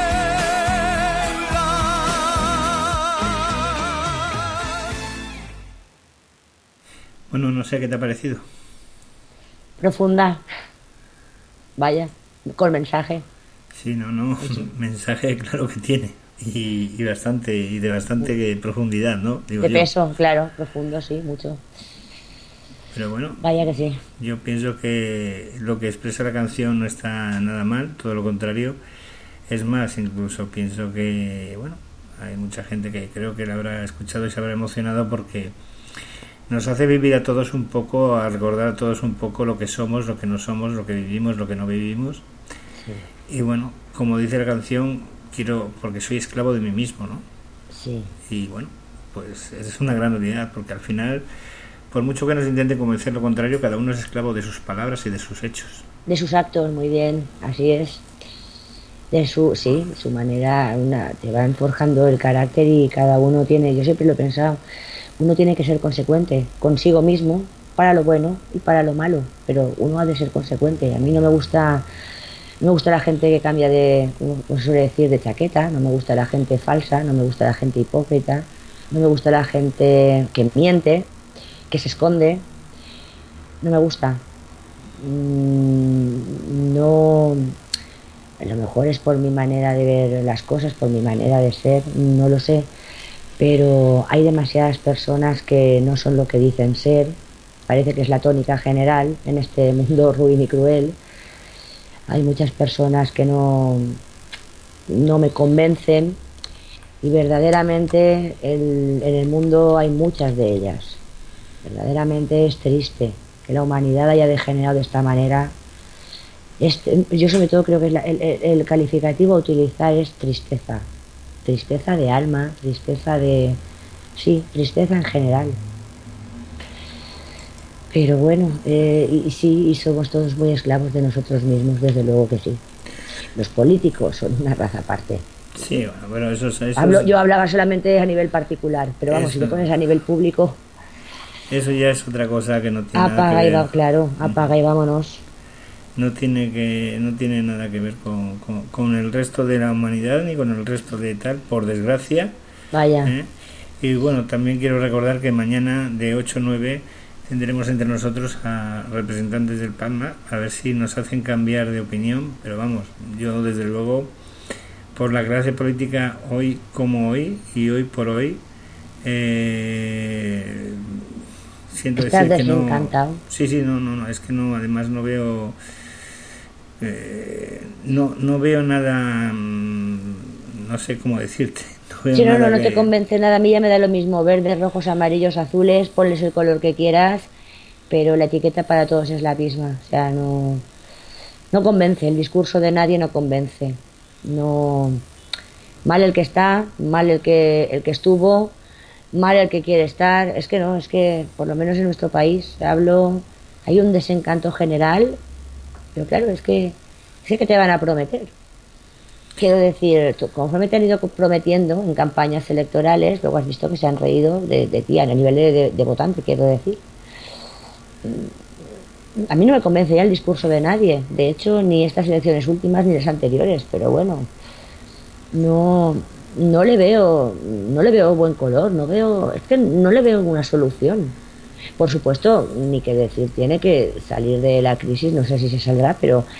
Bueno, no sé qué te ha parecido. Profunda. Vaya, con mensaje. Sí, no, no, mensaje claro que tiene. Y, y bastante, y de bastante profundidad, ¿no? Digo De yo. peso, claro, profundo, sí, mucho. Pero bueno, Vaya que sí. yo pienso que lo que expresa la canción no está nada mal, todo lo contrario. Es más, incluso pienso que, bueno, hay mucha gente que creo que la habrá escuchado y se habrá emocionado porque nos hace vivir a todos un poco, a recordar a todos un poco lo que somos, lo que no somos, lo que vivimos, lo que no vivimos. Sí. Y bueno, como dice la canción, quiero, porque soy esclavo de mí mismo, ¿no? Sí. Y bueno, pues es una gran unidad, porque al final, por mucho que nos intenten convencer lo contrario, cada uno es esclavo de sus palabras y de sus hechos. De sus actos, muy bien, así es. De su, sí, su manera, una, te van forjando el carácter y cada uno tiene, yo siempre lo he pensado, uno tiene que ser consecuente consigo mismo para lo bueno y para lo malo, pero uno ha de ser consecuente. A mí no me gusta, no me gusta la gente que cambia de, como se suele decir, de chaqueta, no me gusta la gente falsa, no me gusta la gente hipócrita, no me gusta la gente que miente, que se esconde, no me gusta. Mm, no, a lo mejor es por mi manera de ver las cosas, por mi manera de ser, no lo sé, pero hay demasiadas personas que no son lo que dicen ser. Parece que es la tónica general en este mundo ruin y cruel. Hay muchas personas que no, no me convencen y verdaderamente el, en el mundo hay muchas de ellas. Verdaderamente es triste que la humanidad haya degenerado de esta manera. Este, yo sobre todo creo que es la, el, el calificativo a utilizar es tristeza. Tristeza de alma, tristeza de... sí, tristeza en general. Pero bueno, eh, y, y sí, y somos todos muy esclavos de nosotros mismos, desde luego que sí. Los políticos son una raza aparte. Sí, bueno, bueno eso, es, eso Hablo, es... yo hablaba solamente a nivel particular, pero vamos, Eso. si te pones a nivel público... Eso ya es otra cosa que no tiene nada Apaga que y ver. va, claro, apaga y vámonos. No tiene que no tiene nada que ver con, con, con el resto de la humanidad ni con el resto de tal, por desgracia. Vaya. ¿eh? Y bueno, también quiero recordar que mañana de ocho a nueve tendremos entre nosotros a representantes del Palma, a ver si nos hacen cambiar de opinión, pero vamos, yo desde luego, por la clase política hoy como hoy y hoy por hoy, eh, siento Estás decir que no... desencantado. Sí, sí, no, no, no, es que no, además no veo... Eh, no, no veo nada, mmm, no sé cómo decirte. No veo Si no, nada no, no que... te convence nada, a mí ya me da lo mismo, verdes, rojos, amarillos, azules, ponles el color que quieras, pero la etiqueta para todos es la misma, o sea, no, no convence, el discurso de nadie no convence, no, mal el que está, mal el que, el que estuvo, mal el que quiere estar, es que no, es que por lo menos en nuestro país, hablo, hay un desencanto general, pero claro, es que, es que te van a prometer. Quiero decir, conforme te han ido prometiendo en campañas electorales, luego has visto que se han reído de, de ti a nivel de, de, de votante, quiero decir. A mí no me convence ya el discurso de nadie, de hecho, ni estas elecciones últimas ni las anteriores, pero bueno, no, no le veo, no le veo buen color, no veo, es que no le veo una solución. Por supuesto, ni que decir, tiene que salir de la crisis, no sé si se saldrá, pero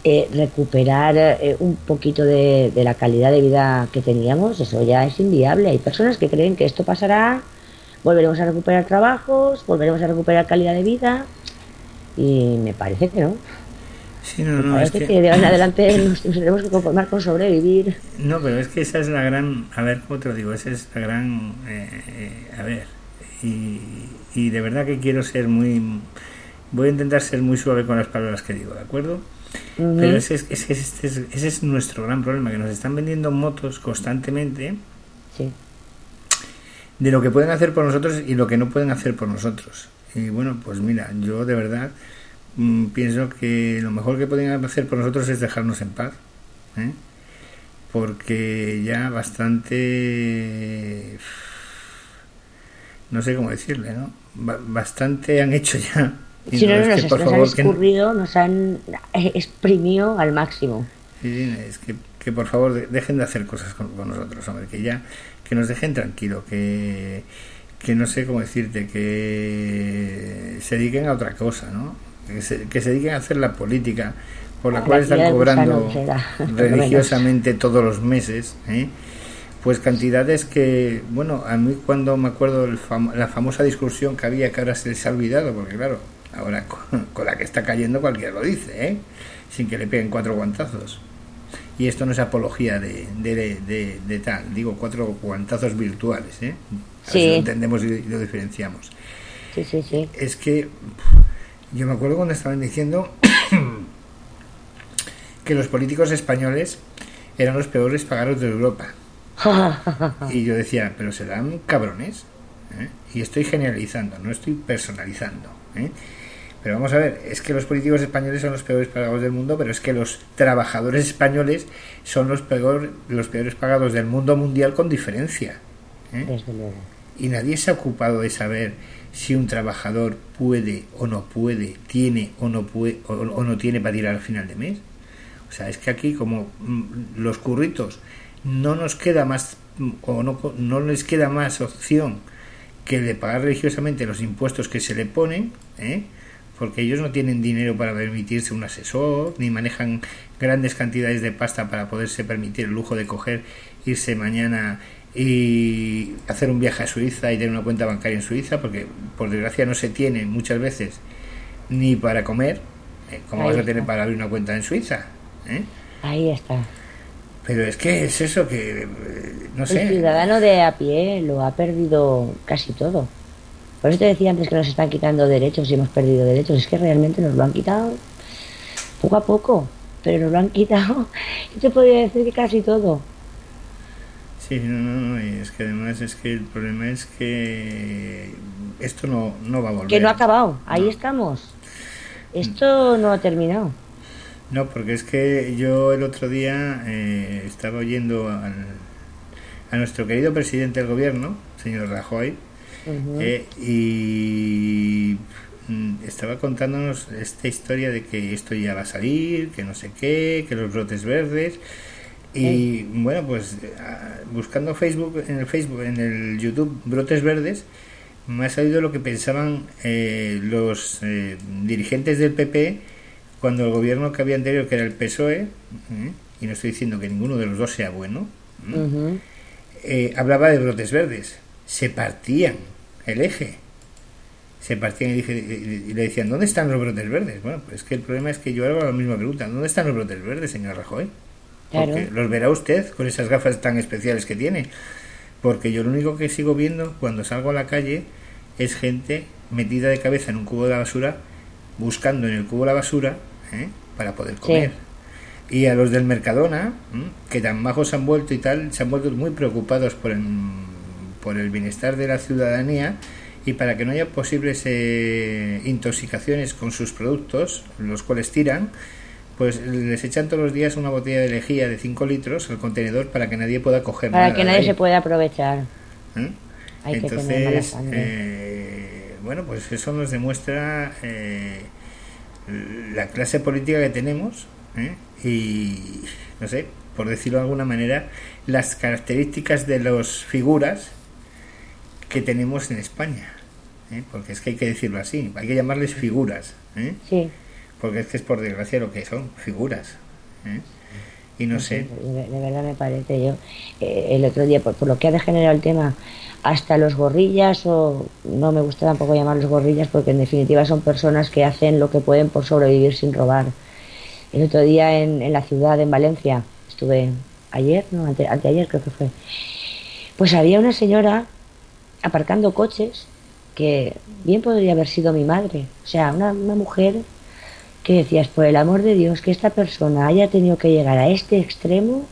eh, recuperar eh, un poquito de, de la calidad de vida que teníamos, eso ya es inviable. Hay personas que creen que esto pasará, volveremos a recuperar trabajos, volveremos a recuperar calidad de vida, y me parece que no. Sí, no, me no, parece es que... que de ahora en adelante nos, nos tenemos que conformar con sobrevivir. No, pero es que esa es la gran... A ver, ¿cómo te lo digo? Esa es la gran... Eh, eh, a ver, y, y de verdad que quiero ser muy... Voy a intentar ser muy suave con las palabras que digo, ¿de acuerdo? Uh-huh. Pero ese es, ese, es, ese, es, ese es nuestro gran problema, que nos están vendiendo motos constantemente, sí, de lo que pueden hacer por nosotros y lo que no pueden hacer por nosotros. Y bueno, pues mira, yo de verdad mmm, pienso que lo mejor que pueden hacer por nosotros es dejarnos en paz, ¿eh? Porque ya bastante, no sé cómo decirle, ¿no? Ba- bastante han hecho ya. Y si no, no, nos, es que, nos han escurrido, que... nos han exprimido al máximo. Sí, es que, que por favor de, dejen de hacer cosas con, con nosotros, hombre, que ya, que nos dejen tranquilo, que, que no sé cómo decirte, que se dediquen a otra cosa, ¿no? Que se, que se dediquen a hacer la política por la, la cual están cobrando religiosamente todos los meses, ¿eh? Pues cantidades que, bueno, a mí cuando me acuerdo el fam- la famosa discusión que había, que ahora se les ha olvidado, porque claro, ahora con, con la que está cayendo cualquiera lo dice, ¿eh? Sin que le peguen cuatro guantazos. Y esto no es apología de, de, de, de, de tal, digo cuatro guantazos virtuales, ¿eh? A sí. ver si lo entendemos y lo diferenciamos. Sí, sí, sí. Es que yo me acuerdo cuando estaban diciendo que los políticos españoles eran los peores pagados de Europa. Y yo decía, pero serán cabrones, ¿eh? Y estoy generalizando, no estoy personalizando, ¿eh? Pero vamos a ver, es que los políticos españoles son los peores pagados del mundo, pero es que los trabajadores españoles son los peor, los peores pagados del mundo mundial con diferencia, ¿eh? Desde luego. Y nadie se ha ocupado de saber si un trabajador puede o no puede, tiene o no puede o, o no tiene para tirar al final de mes. O sea, es que aquí como mm, los curritos no nos queda más o no, no les queda más opción que de pagar religiosamente los impuestos que se le ponen, ¿eh? Porque ellos no tienen dinero para permitirse un asesor, ni manejan grandes cantidades de pasta para poderse permitir el lujo de coger, irse mañana y hacer un viaje a Suiza y tener una cuenta bancaria en Suiza, porque por desgracia no se tiene muchas veces ni para comer, ¿eh? ¿Cómo Ahí vas a está. tener para abrir una cuenta en Suiza? ¿Eh? Ahí está. Pero es que es eso que, no sé... El ciudadano de a pie lo ha perdido casi todo. Por eso te decía antes que nos están quitando derechos y hemos perdido derechos. Es que realmente nos lo han quitado poco a poco, pero nos lo han quitado. Y te podría decir que casi todo. Sí, no, no, no, y es que además es que el problema es que esto no, no va a volver. Que no ha acabado, ahí no. estamos. Esto no ha terminado. No, porque es que yo el otro día eh, estaba oyendo al, a nuestro querido presidente del gobierno, señor Rajoy, uh-huh. eh, y estaba contándonos esta historia de que esto ya va a salir, que no sé qué, que los brotes verdes, y ¿Eh? bueno, pues buscando Facebook, en el Facebook, en el YouTube, brotes verdes, me ha salido lo que pensaban eh, los eh, dirigentes del P P cuando el gobierno que había anterior, que era el P S O E, ¿eh? Y no estoy diciendo que ninguno de los dos sea bueno, ¿eh? Uh-huh. Eh, hablaba de brotes verdes. Se partían el eje. Se partían y, dije, y le decían, ¿dónde están los brotes verdes? Bueno, pues es que el problema es que yo hago la misma pregunta. ¿Dónde están los brotes verdes, señor Rajoy? Claro. Porque los verá usted con esas gafas tan especiales que tiene. Porque yo lo único que sigo viendo cuando salgo a la calle es gente metida de cabeza en un cubo de la basura, buscando en el cubo de la basura, ¿eh? Para poder comer. Sí. Y a los del Mercadona, ¿eh? Que tan majos se han vuelto y tal, se han vuelto muy preocupados por el, por el bienestar de la ciudadanía, y para que no haya posibles eh, intoxicaciones con sus productos, los cuales tiran, pues les echan todos los días una botella de lejía de cinco litros al contenedor para que nadie pueda coger para nada. Para que nadie se pueda aprovechar. ¿Eh? Hay Entonces, que tener mala sangre. Eh, bueno, pues eso nos demuestra eh, la clase política que tenemos, ¿eh? Y, no sé, por decirlo de alguna manera, las características de las figuras que tenemos en España, ¿eh? Porque es que hay que decirlo así, hay que llamarles figuras, ¿eh? Sí. porque es que es por desgracia lo que son, figuras, ¿eh? Y no sé. De, de verdad me parece yo. Eh, el otro día, por, por lo que ha degenerado el tema, hasta los gorrillas, o no me gusta tampoco llamarlos gorrillas, porque en definitiva son personas que hacen lo que pueden por sobrevivir sin robar. El otro día en, en la ciudad, en Valencia, estuve ayer, no, ante, anteayer creo que fue, pues había una señora aparcando coches que bien podría haber sido mi madre. O sea, una, una mujer que decías, por el amor de Dios, que esta persona haya tenido que llegar a este extremo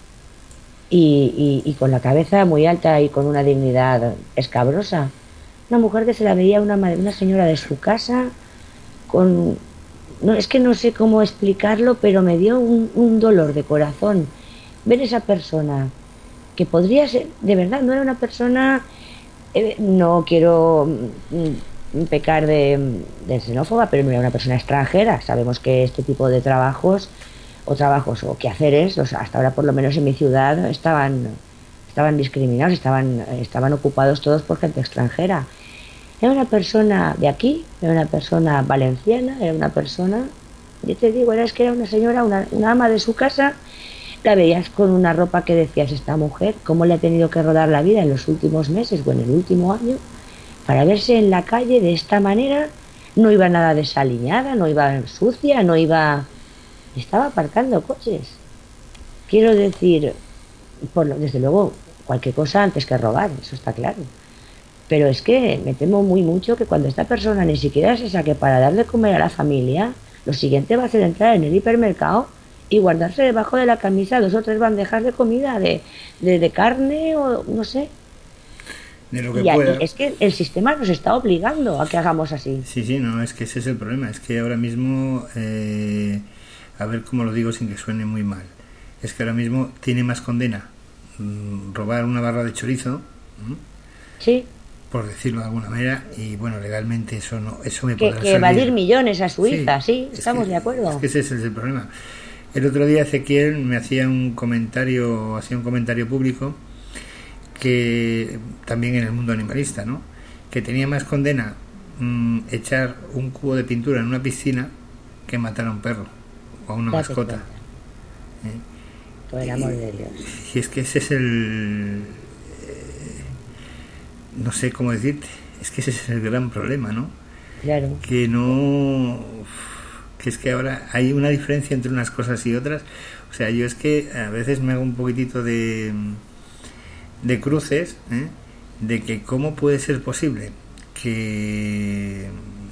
y, y, y con la cabeza muy alta y con una dignidad escabrosa. Una mujer que se la veía una, madre, una señora de su casa con... No, es que no sé cómo explicarlo, pero me dio un, un dolor de corazón ver esa persona que podría ser, de verdad, no era una persona... Eh, no quiero... pecar de, de xenófoba, pero no era una persona extranjera. Sabemos que este tipo de trabajos o trabajos o quehaceres, o sea, hasta ahora por lo menos en mi ciudad estaban estaban discriminados, estaban estaban ocupados todos por gente extranjera. Era una persona de aquí, era una persona valenciana, era una persona, yo te digo, era es que era una señora, una, una ama de su casa. La veías con una ropa que decías, esta mujer, ¿cómo le ha tenido que rodar la vida en los últimos meses o en el último año para verse en la calle de esta manera? No iba nada desaliñada, no iba sucia, no iba... Estaba aparcando coches. Quiero decir, por lo, desde luego, cualquier cosa antes que robar, eso está claro. Pero es que me temo muy mucho que cuando esta persona ni siquiera se saque para dar de comer a la familia, lo siguiente va a ser entrar en el hipermercado y guardarse debajo de la camisa dos o tres bandejas de comida, de, de, de carne o no sé. De lo que y pueda. Es que el sistema nos está obligando a que hagamos así. Sí, sí, no, es que ese es el problema. Es que ahora mismo, eh, a ver cómo lo digo sin que suene muy mal, es que ahora mismo tiene más condena mmm, robar una barra de chorizo, ¿m? Sí, por decirlo de alguna manera, y bueno, legalmente eso no, eso me que, podrá que salir. evadir millones a Suiza, sí, sí estamos que, de acuerdo. Es que ese es el problema. El otro día Ezequiel me hacía un comentario, hacía un comentario público, que también en el mundo animalista, ¿no? Que tenía más condena mmm, echar un cubo de pintura en una piscina que matar a un perro o a una Date mascota. cuenta. ¿Eh? Por el amor de Dios. Y es que ese es el... Eh, no sé cómo decirte, es que ese es el gran problema, ¿no? Claro. Que no... que es que ahora hay una diferencia entre unas cosas y otras. O sea, yo es que a veces me hago un poquitito de... de cruces, ¿eh? De que cómo puede ser posible que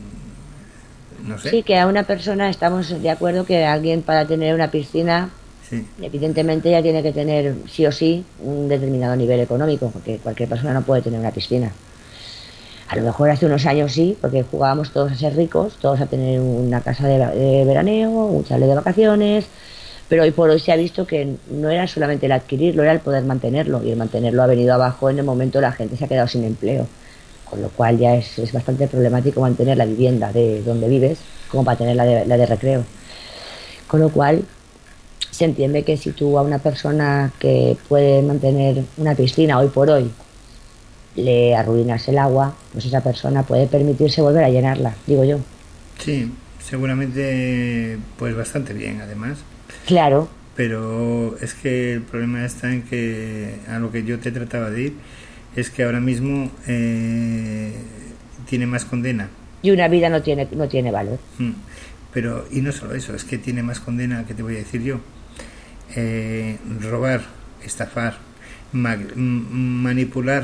no sé. Sí, que a una persona estamos de acuerdo que alguien para tener una piscina, sí, evidentemente ya tiene que tener sí o sí un determinado nivel económico, porque cualquier persona no puede tener una piscina. A lo mejor hace unos años sí, porque jugábamos todos a ser ricos, todos a tener una casa de, de veraneo, un chalet de vacaciones. Pero hoy por hoy se ha visto que no era solamente el adquirirlo, era el poder mantenerlo. Y el mantenerlo ha venido abajo en el momento la gente se ha quedado sin empleo. Con lo cual ya es, es bastante problemático mantener la vivienda de donde vives como para tener la de, la de recreo. Con lo cual se entiende que si tú a una persona que puede mantener una piscina hoy por hoy le arruinas el agua, pues esa persona puede permitirse volver a llenarla, digo yo. Sí, seguramente pues bastante bien además. Claro. Pero es que el problema está en que a lo que yo te trataba de ir es que ahora mismo eh, tiene más condena. Y una vida no tiene no tiene valor. Pero, y no solo eso, es que tiene más condena, que te voy a decir yo. Eh, robar, estafar, ma- manipular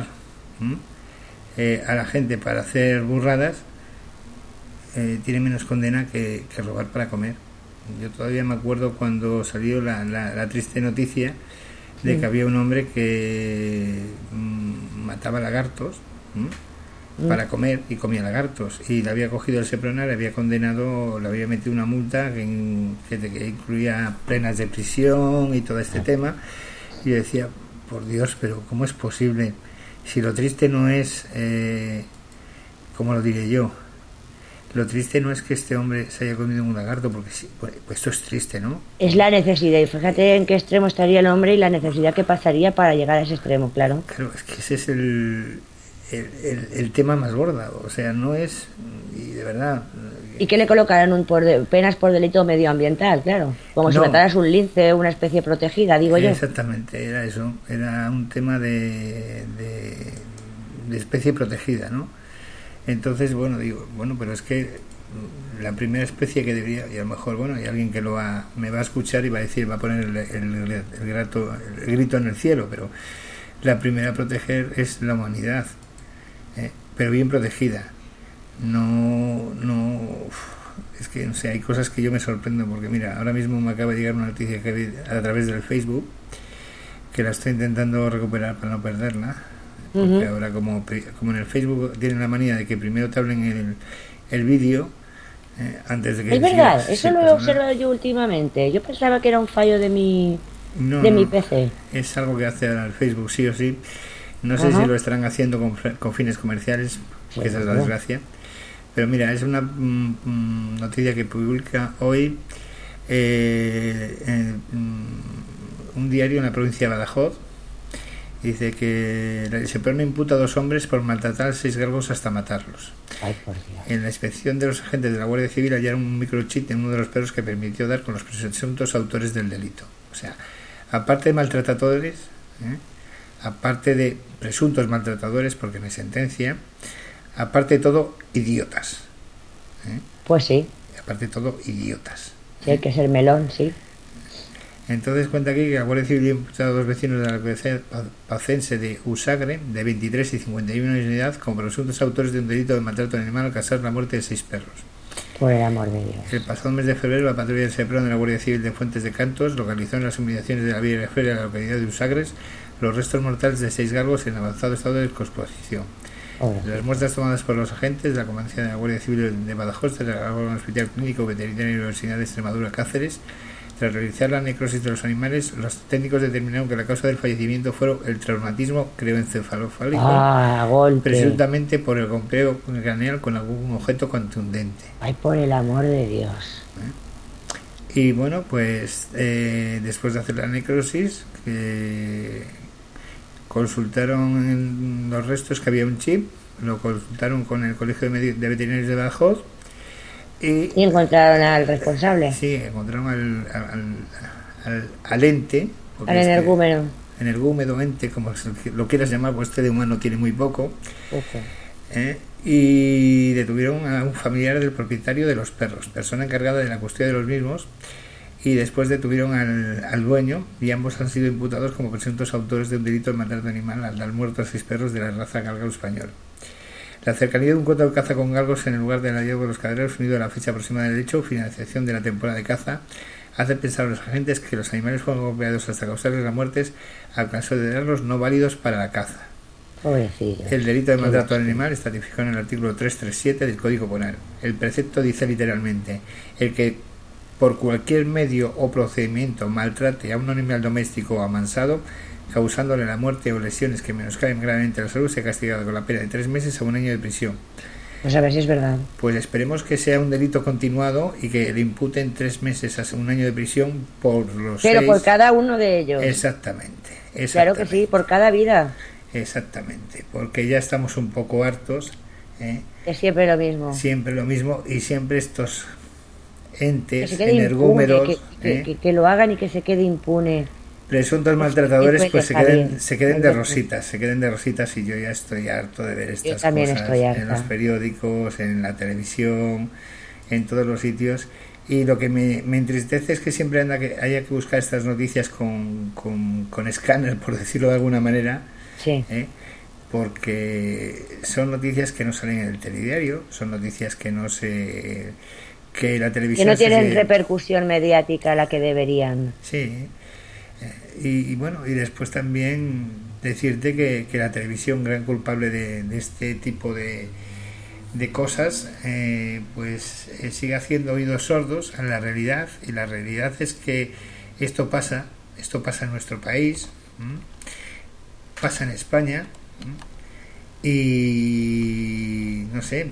eh, a la gente para hacer burradas, eh, tiene menos condena que, que robar para comer. Yo todavía me acuerdo cuando salió la, la, la triste noticia de sí. que había un hombre que mmm, mataba lagartos ¿m? para comer y comía lagartos, y le había cogido el Seprona, le había condenado, le había metido una multa que, que, que incluía penas de prisión y todo este tema. Y yo decía, por Dios, pero ¿cómo es posible? Si lo triste no es, eh, ¿cómo lo diré yo? Lo triste no es que este hombre se haya comido un lagarto, porque sí, pues, pues esto es triste, ¿no? Es la necesidad, y fíjate en qué extremo estaría el hombre y la necesidad que pasaría para llegar a ese extremo, claro. Claro, es que ese es el, el, el, el tema más gordo, o sea, no es, y de verdad, ¿Y qué le colocaron? Un por de, penas por delito medioambiental, claro. Como no, si mataras un lince, una especie protegida, digo yo. Exactamente, era eso. Era un tema de, de, de especie protegida, ¿no? Entonces, bueno, digo, bueno, pero es que la primera especie que debería, y a lo mejor, bueno, hay alguien que lo va, me va a escuchar y va a decir, va a poner el, el, el, grato, el grito en el cielo, pero la primera a proteger es la humanidad, ¿eh? Pero bien protegida. No, no, es que no sé, hay cosas que yo me sorprendo porque mira, ahora mismo me acaba de llegar una noticia que vi a través del Facebook, que la estoy intentando recuperar para no perderla, porque uh-huh. ahora como, como en el Facebook tienen la manía de que primero te hablen el, el vídeo eh, antes de que... Es verdad, sigas, eso lo he observado yo últimamente, yo pensaba que era un fallo de mi, no, de no, mi P C. Es algo que hace el Facebook sí o sí, no sé uh-huh. si lo estarán haciendo con, con fines comerciales, que pues esa es la desgracia. Pero mira, es una mm, noticia que publica hoy eh, eh, un diario en la provincia de Badajoz. Dice que el Seprona imputa a dos hombres por maltratar a seis galgos hasta matarlos. Ay, por Dios. En la inspección de los agentes de la Guardia Civil hallaron un microchip en uno de los perros que permitió dar con los presuntos autores del delito. O sea, aparte de maltratadores, ¿eh? aparte de presuntos maltratadores, porque no hay sentencia, aparte de todo, idiotas. ¿eh? Pues sí. Aparte de todo, idiotas. Sí, hay que ser melón, sí. Entonces cuenta aquí que la Guardia Civil ha imputado a dos vecinos de la localidad pacense de Usagre, de veintitrés y cincuenta y uno años de edad, como presuntos autores de un delito de maltrato animal al causar la muerte de seis perros. Por el amor de Dios. El pasado mes de febrero, la patrulla del Seprona de la Guardia Civil de Fuentes de Cantos localizó en las inmediaciones de la vía de feria de la localidad de Usagres los restos mortales de seis galgos en avanzado estado de descomposición. Las muestras tomadas por los agentes de la Comandancia de la Guardia Civil de Badajoz se trasladaron al Hospital Clínico Veterinario de la Universidad de Extremadura Cáceres. Tras realizar la necrosis de los animales, los técnicos determinaron que la causa del fallecimiento fue el traumatismo craneoencefalofálico, ah, presuntamente por el golpeo craneal con algún objeto contundente. Ay, por el amor de Dios. ¿Eh? Y bueno, pues eh, después de hacer la necrosis, eh, consultaron en los restos que había un chip, lo consultaron con el Colegio de, de Veterinarios de Badajoz y, y encontraron al responsable. Sí, encontraron al, al, al, al ente, al energúmeno. Este, energúmeno, ente, como lo quieras llamar, pues este de humano tiene muy poco. Okay. ¿eh? Y detuvieron a un familiar del propietario de los perros, persona encargada de la custodia de los mismos. Y después detuvieron al, al dueño y ambos han sido imputados como presuntos autores de un delito de maltrato animal al dar muerto a seis perros de la raza galgo español. La cercanía de un coto de caza con galgos en el lugar del hallazgo de los cadáveres, unido a la fecha aproximada del hecho, finalización de la temporada de caza, hace pensar a los agentes que los animales fueron golpeados hasta causarles la muerte al considerarlos no válidos para la caza. Pobrecillo. El delito de maltrato al animal está tipificado en el artículo trescientos treinta y siete del Código Penal. El precepto dice literalmente: el que por cualquier medio o procedimiento maltrate a un animal doméstico o amansado, causándole la muerte o lesiones que menoscaben gravemente la salud, se ha castigado con la pena de tres meses a un año de prisión. Pues a ver si es verdad. Pues esperemos que sea un delito continuado y que le imputen tres meses a un año de prisión por los Pero seis. Por cada uno de ellos. Exactamente, exactamente. Claro que sí, por cada vida. Exactamente, porque ya estamos un poco hartos. ¿eh? Es siempre lo mismo. Siempre lo mismo y siempre estos entes, que energúmeros, que, que, ¿eh? que, que lo hagan y que se quede impune. Presuntos maltratadores, pues se queden, se queden de rositas, se queden de rositas y yo ya estoy harto de ver estas cosas en los periódicos, en la televisión, en todos los sitios. Y lo que me, me entristece es que siempre anda que haya que buscar estas noticias con, con, con escáner, por decirlo de alguna manera, sí. ¿eh? Porque son noticias que no salen en el telediario, son noticias que no se... que la televisión... Que no tienen se, repercusión mediática la que deberían. Sí. Y, y bueno, y después también decirte que, que la televisión, gran culpable de, de este tipo de, de cosas, eh, pues eh, sigue haciendo oídos sordos a la realidad, y la realidad es que esto pasa, esto pasa en nuestro país, ¿m? Pasa en España, ¿m? Y no sé,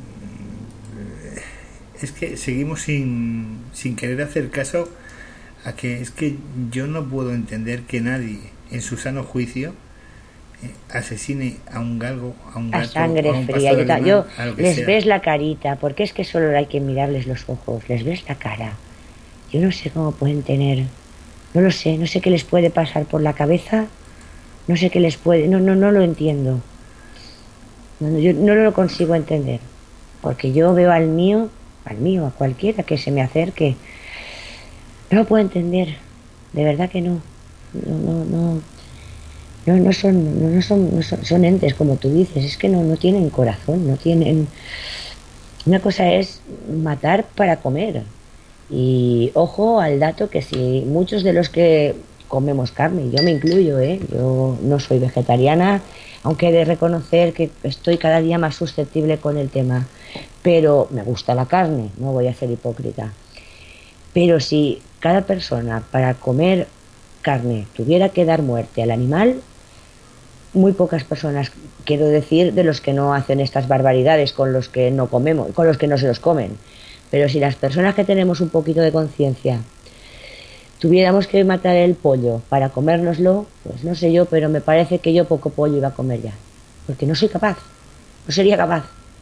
es que seguimos sin, sin querer hacer caso a que es que yo no puedo entender que nadie en su sano juicio eh, asesine a un galgo, a un A gato, sangre a un fría. pastor Yo, ta- alemán, yo a lo que les sea. ves la carita, porque es que solo hay que mirarles los ojos, les ves la cara. Yo no sé cómo pueden tener, no lo sé, no sé qué les puede pasar por la cabeza, no sé qué les puede, no, no, no lo entiendo. No, no, yo no lo consigo entender, porque yo veo al mío, al mío, a cualquiera que se me acerque, no lo puedo entender, de verdad que no, no, no, no, no, no son, no, no son, no son, son entes como tú dices, es que no, no tienen corazón, no tienen. Una cosa es matar para comer. Y ojo al dato que si muchos de los que comemos carne, yo me incluyo, ¿eh? Yo no soy vegetariana, aunque he de reconocer que estoy cada día más susceptible con el tema, pero me gusta la carne, no voy a ser hipócrita. Pero si cada persona para comer carne tuviera que dar muerte al animal, muy pocas personas, quiero decir, de los que no hacen estas barbaridades con los que no comemos, con los que no se los comen. Pero si las personas que tenemos un poquito de conciencia tuviéramos que matar el pollo para comérnoslo, pues no sé yo, pero me parece que yo poco pollo iba a comer ya. Porque no soy capaz, no sería capaz.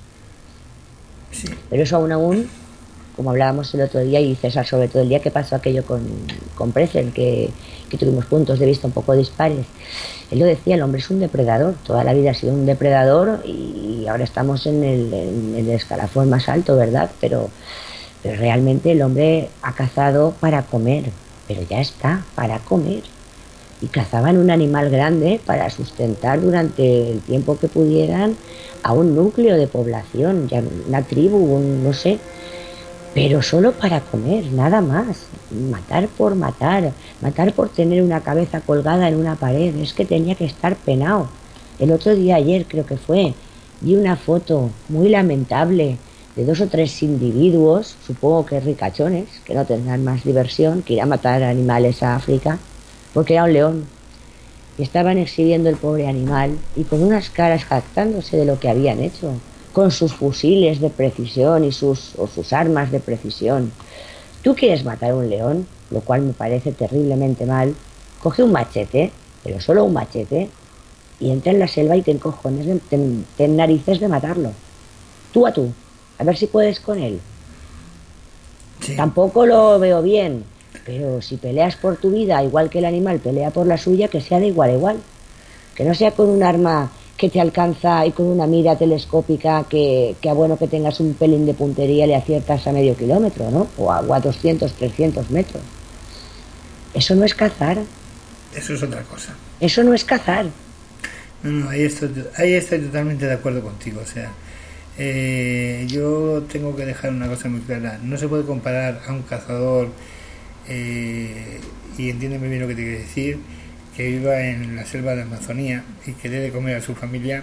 Sí. Pero eso aún aún, como hablábamos el otro día, y César sobre todo el día que pasó aquello con, con Precel, que, que tuvimos puntos de vista un poco dispares, él lo decía, el hombre es un depredador, toda la vida ha sido un depredador y ahora estamos en el, en el escalafón más alto, ¿verdad? Pero, pero realmente el hombre ha cazado para comer, pero ya está, para comer. Y cazaban un animal grande para sustentar durante el tiempo que pudieran a un núcleo de población, ya una tribu, un, no sé, pero solo para comer, nada más. Matar por matar, matar por tener una cabeza colgada en una pared, es que tenía que estar penado. El otro día, ayer creo que fue, vi una foto muy lamentable de dos o tres individuos, supongo que ricachones, que no tendrán más diversión que ir a matar animales a África, porque era un león. Y estaban exhibiendo el pobre animal y con unas caras jactándose de lo que habían hecho, con sus fusiles de precisión y sus, o sus armas de precisión. Tú quieres matar a un león, lo cual me parece terriblemente mal, coge un machete, pero solo un machete, y entra en la selva y ten cojones, de, ten, ten narices de matarlo. Tú a tú, a ver si puedes con él. Sí. Tampoco lo veo bien, pero si peleas por tu vida, igual que el animal pelea por la suya, que sea de igual a igual. Que no sea con un arma que te alcanza y con una mira telescópica que, que a bueno que tengas un pelín de puntería le aciertas a medio kilómetro, ¿no? O a, o a doscientos, trescientos metros. Eso no es cazar. Eso es otra cosa. Eso no es cazar. No, no, ahí estoy, ahí estoy totalmente de acuerdo contigo. O sea, eh, yo tengo que dejar una cosa muy clara. No se puede comparar a un cazador, eh, y entiéndeme bien lo que te quiero decir, que viva en la selva de Amazonía y que dé de comer a su familia,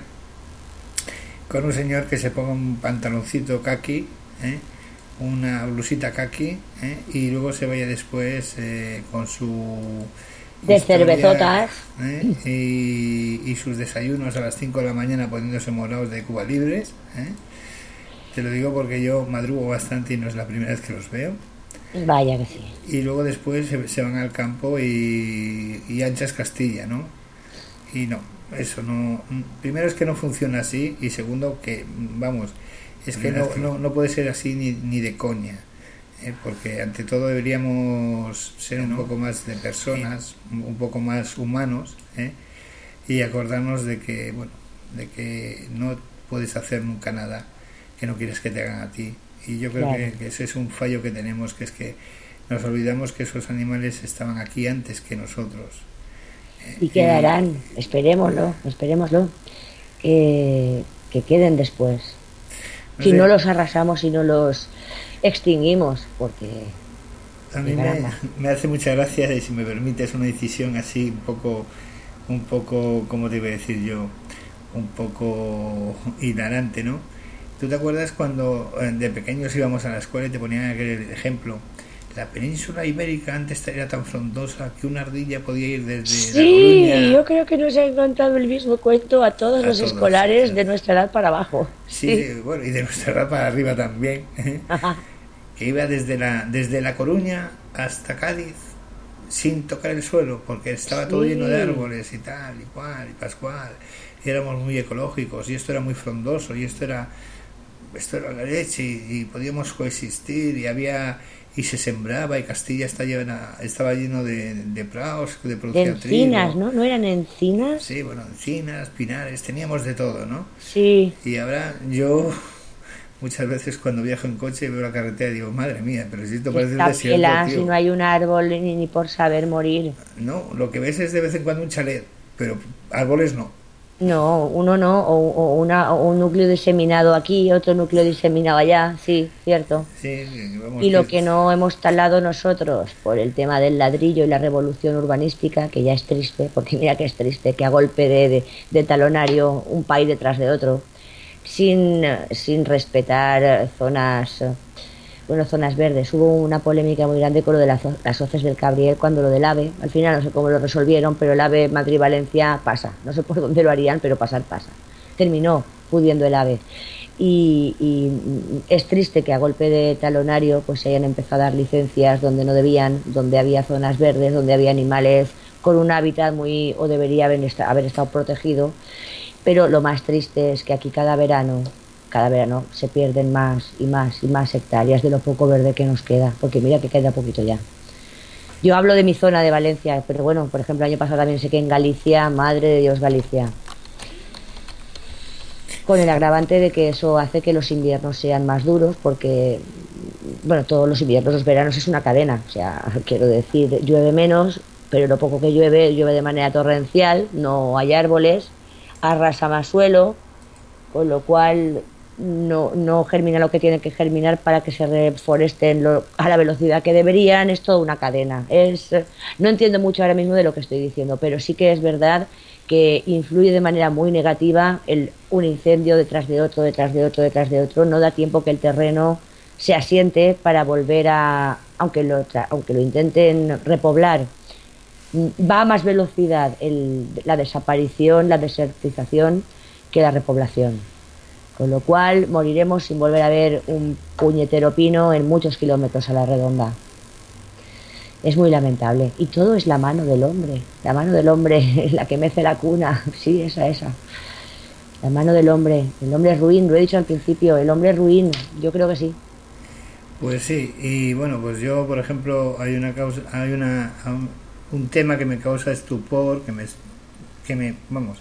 con un señor que se ponga un pantaloncito kaki, ¿eh? una blusita kaki, ¿eh? y luego se vaya después eh, con su de historia, cervezotas, ¿eh? y, y sus desayunos a las cinco de la mañana poniéndose morados de Cuba Libres, ¿eh? Te lo digo porque yo madrugo bastante y no es la primera vez que los veo. Vaya que sí. Y luego después se, se van al campo y, y anchas Castilla, ¿no? Y no, eso no. Primero es que no funciona así y segundo que, vamos, es que no, no, no puede ser así ni, ni de coña, ¿eh? Porque ante todo deberíamos ser un poco más de personas, un poco más humanos, ¿eh? Y acordarnos de que, bueno, de que no puedes hacer nunca nada que no quieres que te hagan a ti. Y yo creo claro. que, que ese es un fallo que tenemos, que es que nos olvidamos que esos animales estaban aquí antes que nosotros. Y quedarán, y, esperémoslo, esperémoslo, que, que queden después. No si sé, no los arrasamos y no los extinguimos, porque... A mí me, me hace mucha gracia, y si me permites una decisión así un poco, un poco, ¿cómo te iba a decir yo? Un poco hilarante, ¿no? ¿Tú te acuerdas cuando de pequeños íbamos a la escuela y te ponían aquel ejemplo? La península ibérica antes era tan frondosa que una ardilla podía ir desde sí, La Coruña. Sí, yo creo que nos han contado el mismo cuento a todos a los todos, escolares sí. de nuestra edad para abajo. Sí, sí, bueno, y de nuestra edad para arriba también. Que iba desde la, desde La Coruña hasta Cádiz sin tocar el suelo, porque estaba todo Sí. lleno de árboles y tal, y cual, y pascual, y éramos muy ecológicos, y esto era muy frondoso, y esto era, esto era la leche, y, y podíamos coexistir, y había, y se sembraba, y Castilla está llena, estaba lleno de, de prados, de De producción encinas, trigo. ¿no? ¿No eran encinas? Sí, bueno, encinas, pinares, teníamos de todo, ¿no? Sí. Y ahora yo muchas veces cuando viajo en coche veo la carretera y digo, madre mía, pero si esto parece un Está desierto, pela, tío. si no hay un árbol ni, ni por saber morir. No, lo que ves es de vez en cuando un chalet, pero árboles no. No, uno no, o, o una, o un núcleo diseminado aquí, otro núcleo diseminado allá, sí, cierto. Sí, vamos, Y lo que- que no hemos talado nosotros por el tema del ladrillo y la revolución urbanística, que ya es triste, porque mira que es triste, que a golpe de, de, de talonario un país detrás de otro, sin, sin respetar zonas, eh, bueno, zonas verdes. Hubo una polémica muy grande con lo de las, las hoces del Cabriel cuando lo del AVE, al final no sé cómo lo resolvieron, pero el AVE Madrid-Valencia pasa, no sé por dónde lo harían, pero pasar pasa. Terminó pudiendo el AVE. Y, y es triste que a golpe de talonario pues se hayan empezado a dar licencias donde no debían, donde había zonas verdes, donde había animales con un hábitat muy, o debería haber, esta- haber estado protegido. Pero lo más triste es que aquí cada verano, cada verano se pierden más y más y más hectáreas de lo poco verde que nos queda, porque mira que queda poquito ya. Yo hablo de mi zona de Valencia, pero bueno, por ejemplo, el año pasado también sé que en Galicia, madre de Dios, Galicia, con el agravante de que eso hace que los inviernos sean más duros, porque, bueno, todos los inviernos, los veranos es una cadena, o sea, quiero decir, llueve menos, pero lo poco que llueve, llueve de manera torrencial, no hay árboles, arrasa más suelo, con lo cual no, no germina lo que tiene que germinar para que se reforesten lo- a la velocidad que deberían. Es toda una cadena. Es, no entiendo mucho ahora mismo de lo que estoy diciendo, pero sí que es verdad que influye de manera muy negativa el, un incendio detrás de otro, detrás de otro, detrás de otro. No da tiempo que el terreno se asiente para volver a, aunque lo, tra- aunque lo intenten repoblar, va a más velocidad el- la desaparición, la desertización que la repoblación. Con lo cual moriremos sin volver a ver un puñetero pino en muchos kilómetros a la redonda. Es muy lamentable. Y todo es la mano del hombre. La mano del hombre es la que mece la cuna. Sí, esa, esa. La mano del hombre. El hombre es ruin, lo he dicho al principio. El hombre es ruin. Yo creo que sí. Pues sí, y bueno, pues yo, por ejemplo, hay una causa, hay una un, un tema que me causa estupor, que me, que me, vamos,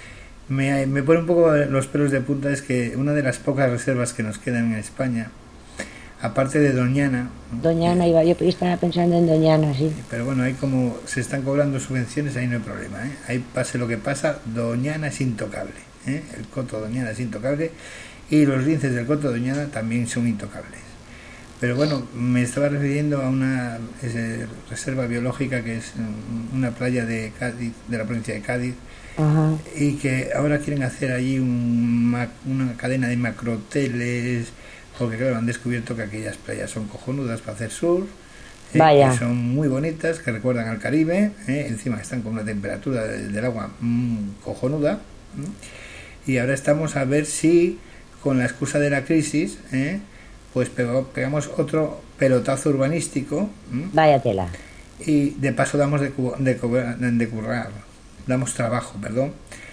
me, me pone un poco los pelos de punta, es que una de las pocas reservas que nos quedan en España, aparte de Doñana, Doñana, iba, yo estaba pensando en Doñana, sí. pero bueno, ahí como se están cobrando subvenciones, ahí no hay problema, ¿eh? Ahí pase lo que pasa, Doñana es intocable, ¿eh? El coto Doñana es intocable y los linces del coto Doñana también son intocables. Pero bueno, me estaba refiriendo a una eh, reserva biológica que es una playa de Cádiz, de la provincia de Cádiz, Ajá. y que ahora quieren hacer allí un, ma- una cadena de macrohoteles, porque claro, han descubierto que aquellas playas son cojonudas para hacer surf, eh, Vaya. que son muy bonitas, que recuerdan al Caribe, eh, encima están con una temperatura de- del agua mm, cojonuda, ¿eh? Y ahora estamos a ver si con la excusa de la crisis, eh, pues pegó- pegamos otro pelotazo urbanístico, ¿m? Vaya tela. Y de paso damos de, cu- de, cobrar- de currar, damos trabajo, perdón,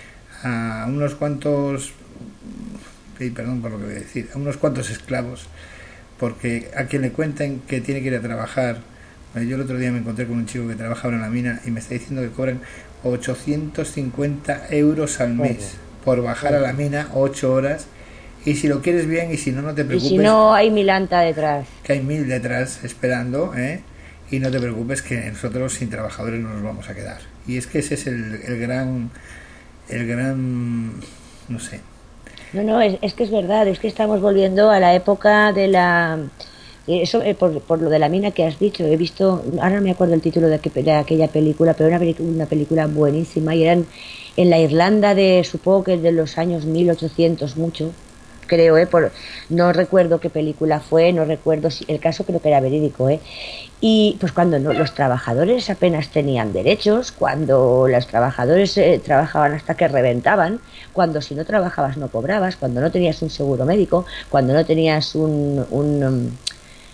a unos cuantos, sí, perdón por lo que voy a decir, a unos cuantos esclavos, porque a quien le cuenten que tiene que ir a trabajar, eh, yo el otro día me encontré con un chico que trabaja ahora en la mina y me está diciendo que cobran ochocientos cincuenta euros al mes por bajar a la mina ocho horas. Y si lo quieres bien, y si no, no te Y preocupes, si no, hay milanta detrás. que hay mil detrás esperando, ¿eh? Y no te preocupes que nosotros sin trabajadores no nos vamos a quedar. Y es que ese es el, el gran, el gran, no sé. No, no, es, es que es verdad, es que estamos volviendo a la época de la... Eso, eh, por, por lo de la mina que has dicho, he visto, ahora no me acuerdo el título de, aqu- de aquella película, pero era una, pelicu- una película buenísima y eran en la Irlanda de, supongo que de los años mil ochocientos mucho, creo, ¿eh? Por, no recuerdo qué película fue, no recuerdo si el caso creo que era verídico, ¿eh? Y pues cuando no, los trabajadores apenas tenían derechos, cuando los trabajadores eh, trabajaban hasta que reventaban, cuando si no trabajabas no cobrabas, cuando no tenías un seguro médico, cuando no tenías un, un, um,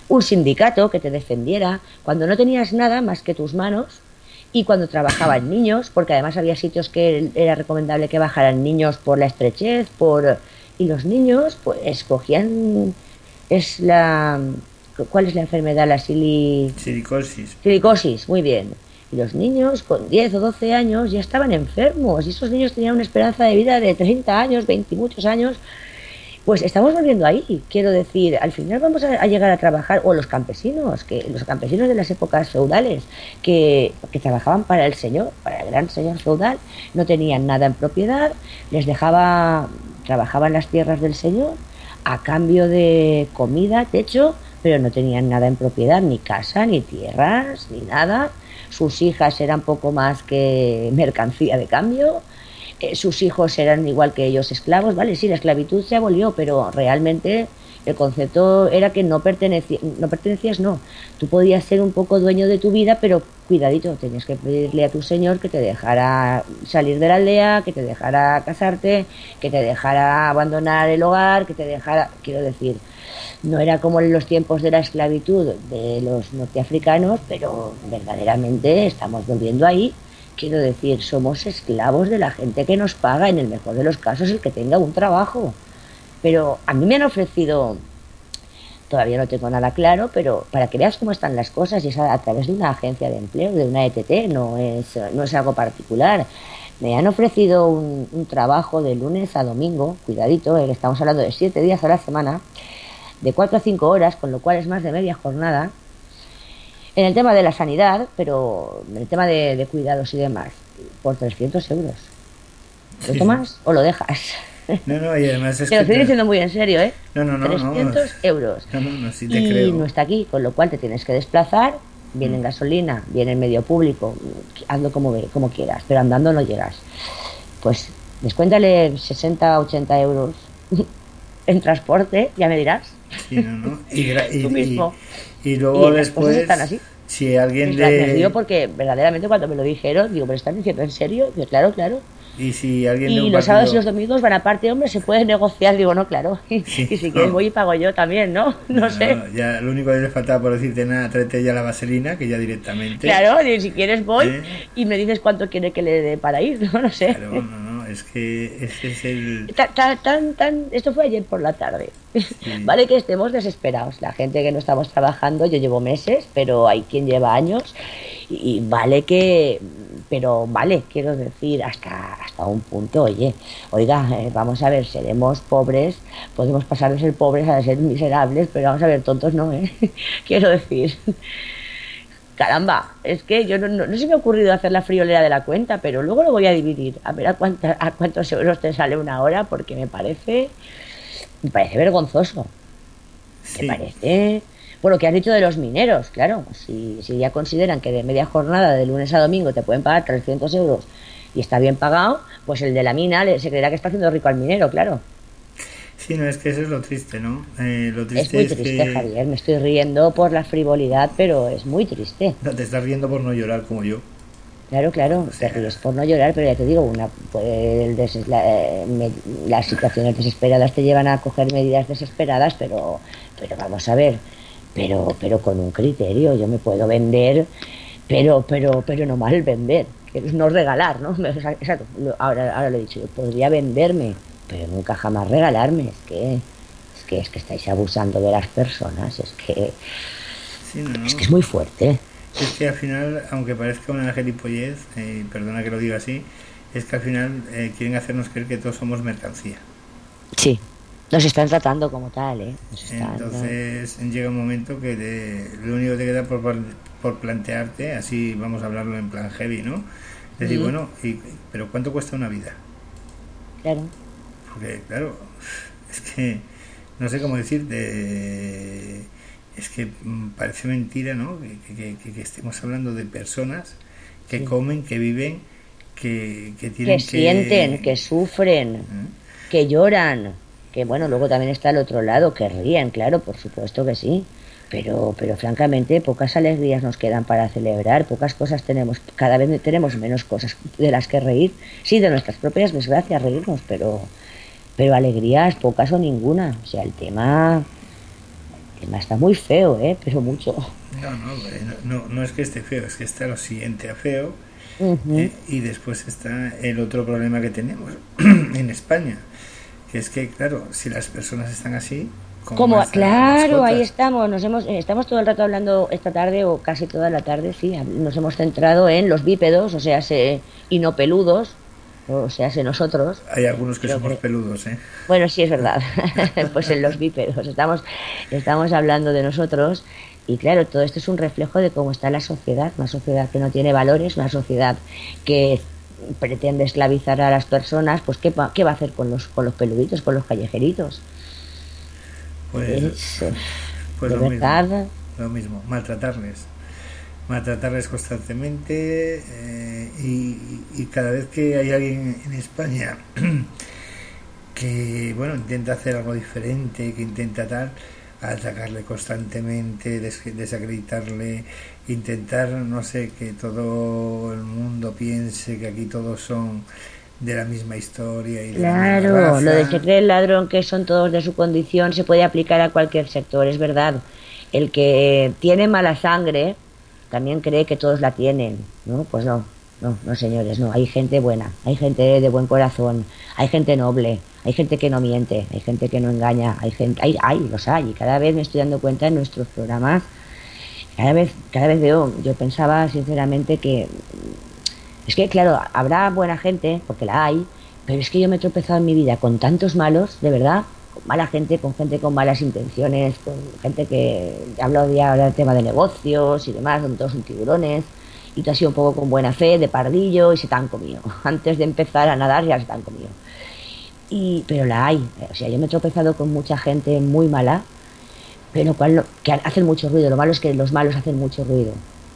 un sindicato que te defendiera, cuando no tenías nada más que tus manos y cuando trabajaban niños, porque además había sitios que era recomendable que bajaran niños por la estrechez, por y los niños pues escogían es la ¿cuál es la enfermedad? La sili... silicosis. Silicosis, muy bien. Y los niños con diez o doce años ya estaban enfermos y esos niños tenían una esperanza de vida de treinta años, veinte y muchos años. Pues estamos volviendo ahí, quiero decir, al final vamos a, a llegar a trabajar, o los campesinos, que los campesinos de las épocas feudales, que, que trabajaban para el señor, para el gran señor feudal, no tenían nada en propiedad, les dejaba, trabajaban las tierras del señor, a cambio de comida, techo, pero no tenían nada en propiedad, ni casa, ni tierras, ni nada. Sus hijas eran poco más que mercancía de cambio. Eh, sus hijos eran igual que ellos esclavos, vale, sí, la esclavitud se abolió, pero realmente el concepto era que no pertenecías, no pertenecías, no, tú podías ser un poco dueño de tu vida, pero cuidadito, tenías que pedirle a tu señor que te dejara salir de la aldea, que te dejara casarte, que te dejara abandonar el hogar, que te dejara, quiero decir, no era como en los tiempos de la esclavitud de los norteafricanos, pero verdaderamente estamos volviendo ahí. Quiero decir, somos esclavos de la gente que nos paga, en el mejor de los casos el que tenga un trabajo. Pero a mí me han ofrecido, todavía no tengo nada claro, pero para que veas cómo están las cosas, y es a, a través de una agencia de empleo, de una E T T, no es, no es algo particular. Me han ofrecido un, un trabajo de lunes a domingo, cuidadito, eh, estamos hablando de siete días a la semana, de cuatro a cinco horas, con lo cual es más de media jornada, en el tema de la sanidad, pero en el tema de, de cuidados y demás, por trescientos euros. ¿Lo Sí. tomas o lo dejas? No, no, y además es Te lo que... estoy diciendo muy en serio, ¿eh? No, no, no, trescientos no. euros. No, no, no, sí te Y creo. no está aquí, con lo cual te tienes que desplazar, viene en Mm. gasolina, viene en medio público, hazlo como, ve- como quieras, pero andando no llegas. Pues descuéntale sesenta, ochenta euros en transporte, ya me dirás. Sí, no, no. Y, gra- y, Tú mismo. y, y luego Y las cosas después, están así. si alguien Me de... río porque verdaderamente cuando me lo dijeron, digo, ¿pero están diciendo en serio? Digo, claro, claro. Y si alguien de Y un los sábados y partido... los domingos van aparte, hombre, se puede negociar. Digo, no, claro. Y, Sí. y si quieres voy y pago yo también, ¿no? No, sé. Ya, lo único que le faltaba por decirte nada, tráete ya la vaselina, que ya directamente... Claro, digo, si quieres voy ¿Eh? y me dices cuánto quiere que le dé para ir, ¿no? No sé. Claro, no, no, es que ese es el... Ta- ta- tan, tan, esto fue ayer por la tarde. Vale que estemos desesperados. La gente que no estamos trabajando, yo llevo meses, pero hay quien lleva años. Y, y vale que... Pero vale, quiero decir, hasta, hasta un punto, oye, oiga, eh, vamos a ver, seremos pobres, podemos pasar de ser pobres a ser miserables, pero vamos a ver, tontos no, ¿eh? Quiero decir... Caramba, es que yo no, no, no se me ha ocurrido hacer la friolera de la cuenta, pero luego lo voy a dividir, a ver a, cuánta, a cuántos euros te sale una hora, porque me parece, me parece vergonzoso. Sí. Me parece, por lo que has dicho de los mineros, claro, si, si ya consideran que de media jornada, de lunes a domingo, te pueden pagar trescientos euros y está bien pagado, pues el de la mina le, se creerá que está haciendo rico al minero, claro. Sí, no, es que eso es lo triste, ¿no? Eh, lo Es triste muy es, triste, que... Javier, me estoy riendo por la frivolidad, pero es muy triste. No, te estás riendo por no llorar como yo. Claro, claro, te ríes por no llorar, pero ya te digo, una, pues, el des- la- eh, me- las situaciones desesperadas te llevan a coger medidas desesperadas, pero, pero vamos a ver, pero, pero con un criterio, yo me puedo vender, pero, pero, pero no mal vender, que es no regalar, ¿no? Exacto, lo- ahora, ahora lo he dicho, yo podría venderme, pero nunca jamás regalarme, es que, es que, es que estáis abusando de las personas, es que, Sí, no, no. es que es muy fuerte. Es que al final, aunque parezca una gilipollez, eh, perdona que lo diga así, es que al final eh, quieren hacernos creer que todos somos mercancía. Sí, nos están tratando como tal, ¿eh? Nos están, Entonces llega un momento que te- lo único que te queda por, por plantearte, así vamos a hablarlo en plan heavy, ¿no? Decir, Ujú. bueno, y, pero ¿cuánto cuesta una vida? Claro. Porque, claro, es que no sé cómo decirte, es que mm, parece mentira, ¿no? Que, que, que- que estemos hablando de personas que Sí. comen, que viven, que, que tienen Que que... sienten, que sufren, ¿Eh? que lloran, que bueno, luego también está el otro lado, que ríen, claro, por supuesto que sí, pero, pero francamente pocas alegrías nos quedan para celebrar, pocas cosas tenemos, cada vez tenemos menos cosas de las que reír, sí, de nuestras propias desgracias reírnos, pero, pero alegrías pocas o ninguna, o sea, el tema, Está muy feo, ¿eh? Pero mucho. No, no, no, no es que esté feo, es que está lo siguiente a feo. Uh-huh. eh, y después está el otro problema que tenemos en España, que es que, claro, si las personas están así, como claro, ahí estamos, nos hemos, estamos todo el rato hablando esta tarde o casi toda la tarde, sí, nos hemos centrado en los bípedos, o sea, se, y no peludos, o sea, se nosotros. Hay algunos que somos que, peludos, ¿eh? Bueno, sí, es verdad, pues en los bípedos, estamos, estamos hablando de nosotros, y claro, todo esto es un reflejo de cómo está la sociedad, una sociedad que no tiene valores, una sociedad que pretende esclavizar a las personas, pues ¿qué, qué va a hacer con los, con los peluditos, con los callejeritos? Pues, es, pues de lo, verdad. mismo, lo mismo, maltratarles, maltratarles constantemente eh, y, y cada vez que hay alguien en España que, bueno, intenta hacer algo diferente, que intenta tal, atacarle constantemente, des- desacreditarle, intentar, no sé, que todo el mundo piense que aquí todos son de la misma historia y de claro, la misma raza. Lo de se cree el ladrón que son todos de su condición se puede aplicar a cualquier sector, es verdad. El que tiene mala sangre también cree que todos la tienen, ¿no? Pues no, no, no señores, no. Hay gente buena, hay gente de buen corazón, hay gente noble, hay gente que no miente, hay gente que no engaña, hay gente, hay, hay, los hay. Y cada vez me estoy dando cuenta en nuestros programas, cada vez, cada vez veo, yo pensaba sinceramente que es que, claro, habrá buena gente, porque la hay, pero es que yo me he tropezado en mi vida con tantos malos, de verdad, con mala gente, con gente con malas intenciones, con gente que habla ya ahora del tema de negocios y demás, donde todos son tiburones, y tú has sido un poco con buena fe, de pardillo, y se te han comido. Antes de empezar a nadar ya se te han comido. Y, pero la hay, o sea, yo me he tropezado con mucha gente muy mala, pero cual, que hacen mucho ruido. Lo malo es que los malos hacen mucho ruido.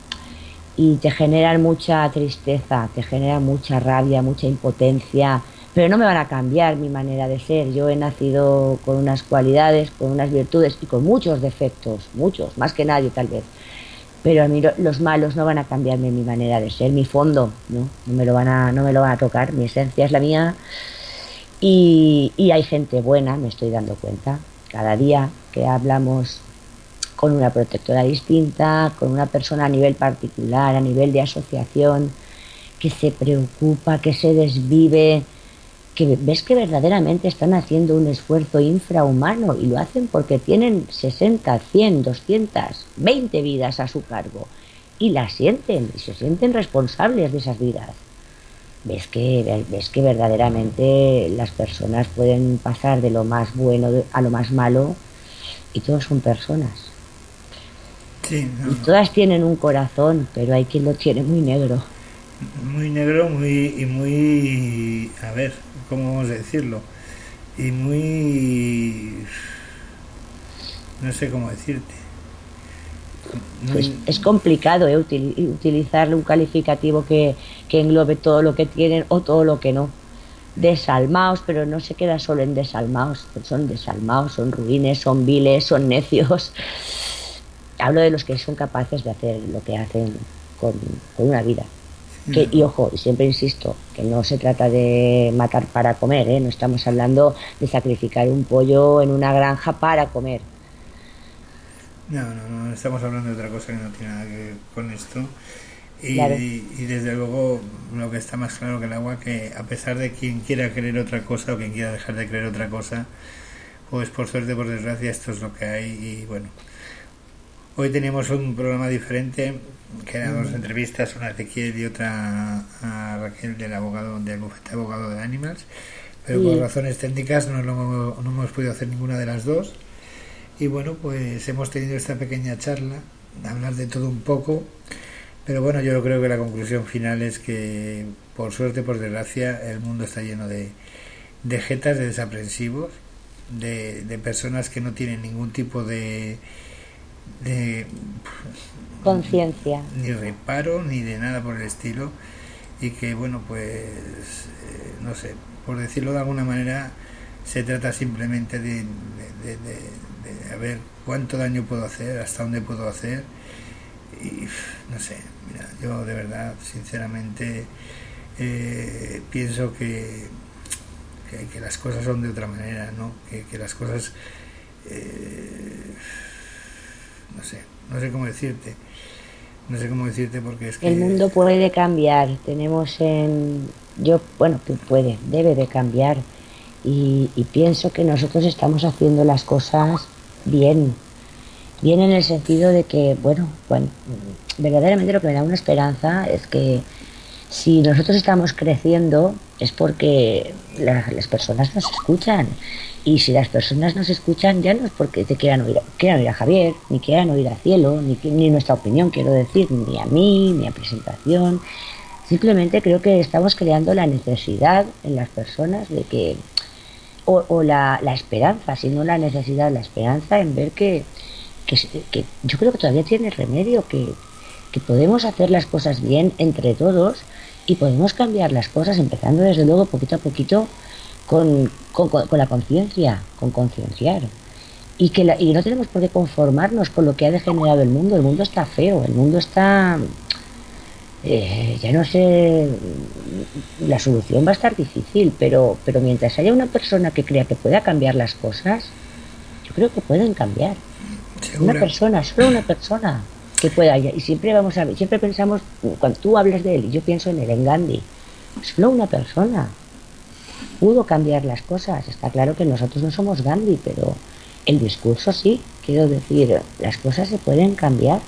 Y te generan mucha tristeza, te generan mucha rabia, mucha impotencia, pero no me van a cambiar mi manera de ser. Yo he nacido con unas cualidades, con unas virtudes y con muchos defectos, muchos, más que nadie tal vez, pero a mí los malos no van a cambiarme mi manera de ser, mi fondo, no, no me lo van a, no me lo van a tocar, mi esencia es la mía. Y, y hay gente buena, me estoy dando cuenta, cada día que hablamos con una protectora distinta, con una persona a nivel particular, a nivel de asociación, que se preocupa, que se desvive, que ves que verdaderamente están haciendo un esfuerzo infrahumano y lo hacen porque tienen sesenta, cien, doscientas, veinte vidas a su cargo y las sienten y se sienten responsables de esas vidas. Ves que, ves que verdaderamente las personas pueden pasar de lo más bueno a lo más malo y todos son personas. Sí, no. Y todas tienen un corazón, pero hay quien lo tiene muy negro. Muy negro, muy y muy, a ver, ¿cómo vamos a decirlo? Y muy, no sé cómo decirte. Muy... Pues es complicado ¿eh? Util, utilizarle un calificativo que, que englobe todo lo que tienen o todo lo que no. Desalmaos, pero no se queda solo en desalmaos, son desalmaos, son ruines, son viles, son necios. Hablo de los que son capaces de hacer lo que hacen con, con una vida. Que, y ojo, y siempre insisto, que no se trata de matar para comer, ¿eh? No estamos hablando de sacrificar un pollo en una granja para comer. No, no, no, estamos hablando de otra cosa que no tiene nada que ver con esto. Y, claro. y, y desde luego lo que está más claro que el agua, que a pesar de quien quiera creer otra cosa o quien quiera dejar de creer otra cosa, pues por suerte, por desgracia, esto es lo que hay. Y bueno, hoy teníamos un programa diferente, que eran dos entrevistas, una a Ezequiel y otra a Raquel, del abogado del bufete abogado de Animals, pero sí. Por razones técnicas no, lo, no hemos podido hacer ninguna de las dos. Y bueno, pues hemos tenido esta pequeña charla, hablar de todo un poco, pero bueno, yo creo que la conclusión final es que, por suerte, por desgracia, el mundo está lleno de, de jetas, de desaprensivos, de, de personas que no tienen ningún tipo de... de conciencia, ni reparo ni de nada por el estilo, y que bueno, pues eh, no sé, por decirlo de alguna manera, se trata simplemente de, de, de, de, de a ver cuánto daño puedo hacer, hasta dónde puedo hacer, y no sé, mira, yo de verdad, sinceramente, eh, pienso que, que que las cosas son de otra manera, ¿no? Que, que las cosas eh, no sé, no sé cómo decirte, no sé cómo decirte porque es que... El mundo puede cambiar, tenemos en... Yo, bueno, puede, debe de cambiar y, y pienso que nosotros estamos haciendo las cosas bien, bien en el sentido de que, bueno, bueno, verdaderamente lo que me da una esperanza es que si nosotros estamos creciendo es porque la, las personas nos escuchan. Y si las personas nos escuchan ya no es porque te quieran oír, quieran oír a Javier, ni quieran oír a Cielo, ni, ni nuestra opinión, quiero decir, ni a mí, ni a presentación. Simplemente creo que estamos creando la necesidad en las personas de que, o, o la, la esperanza, si no la necesidad, la esperanza en ver que, que, que yo creo que todavía tiene remedio, que, que podemos hacer las cosas bien entre todos y podemos cambiar las cosas empezando desde luego poquito a poquito con, con, con la conciencia, con concienciar. Y que la, y no tenemos por qué conformarnos con lo que ha degenerado el mundo. El mundo está feo, el mundo está... Eh, ya no sé, la solución va a estar difícil, pero, pero mientras haya una persona que crea que pueda cambiar las cosas, yo creo que pueden cambiar. ¿Segura? Una persona, solo una persona que pueda, y siempre vamos a ver, siempre pensamos, cuando tú hablas de él, y yo pienso en él, en Gandhi, solo una persona pudo cambiar las cosas. Está claro que nosotros no somos Gandhi, pero el discurso sí, quiero decir, las cosas se pueden cambiar.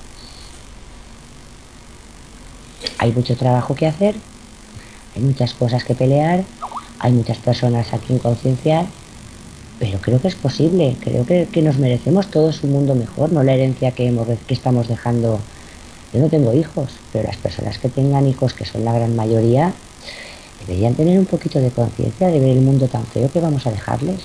Hay mucho trabajo que hacer, hay muchas cosas que pelear, hay muchas personas a quien concienciar, pero creo que es posible, creo que, que nos merecemos todos un mundo mejor, no la herencia que, hemos, que estamos dejando. Yo no tengo hijos, pero las personas que tengan hijos, que son la gran mayoría, deberían tener un poquito de conciencia de ver el mundo tan feo que vamos a dejarles.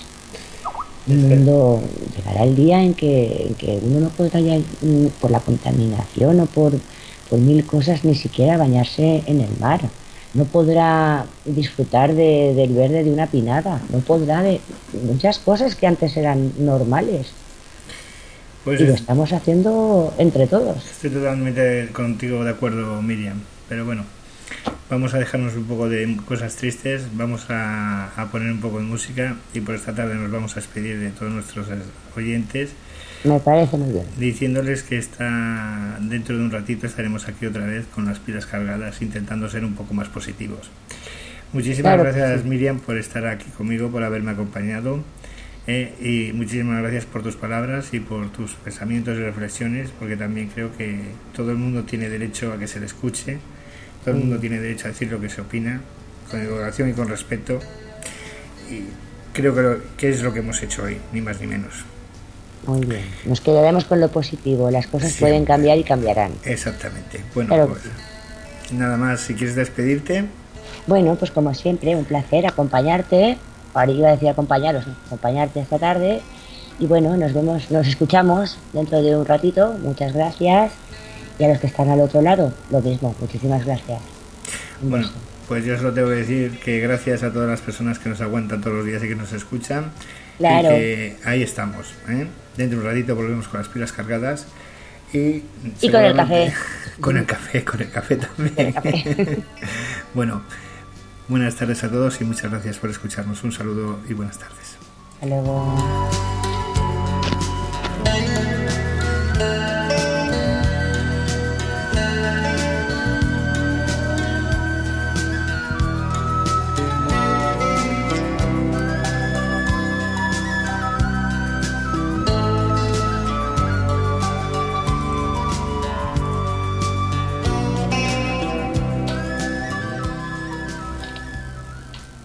El mundo, llegará el día en que, en que uno no podrá ya, por la contaminación o por... por mil cosas, ni siquiera bañarse en el mar, no podrá disfrutar de, del verde de una pinada, no podrá de muchas cosas que antes eran normales. Pues y es, lo estamos haciendo entre todos. Estoy totalmente contigo de acuerdo, Miriam, pero bueno, vamos a dejarnos un poco de cosas tristes, vamos a, a poner un poco de música y por esta tarde nos vamos a despedir de todos nuestros oyentes. Me parece muy bien. Diciéndoles que está dentro de un ratito estaremos aquí otra vez con las pilas cargadas, intentando ser un poco más positivos. Muchísimas claro, gracias, sí. Miriam, por estar aquí conmigo, por haberme acompañado. Eh, y muchísimas gracias por tus palabras y por tus pensamientos y reflexiones, porque también creo que todo el mundo tiene derecho a que se le escuche, todo el mundo mm. tiene derecho a decir lo que se opina, con educación y con respeto. Y creo que, lo, que es lo que hemos hecho hoy, ni más ni menos. Muy bien, nos quedaremos con lo positivo, las cosas Siempre. pueden cambiar y cambiarán. Exactamente. Bueno, claro pues sí. Nada más, si quieres despedirte. Bueno, pues como siempre, un placer acompañarte, ahora iba a decir acompañaros, acompañarte esta tarde, y bueno, nos vemos, nos escuchamos dentro de un ratito, muchas gracias, y a los que están al otro lado, lo mismo, muchísimas gracias. Un bueno, beso. Pues yo solo tengo que decir que gracias a todas las personas que nos aguantan todos los días y que nos escuchan. Claro. Y que ahí estamos, ¿eh? Dentro de un ratito volvemos con las pilas cargadas y, y con el café. Con el café, con el café también. El café. Bueno, buenas tardes a todos y muchas gracias por escucharnos. Un saludo y buenas tardes. Hasta luego.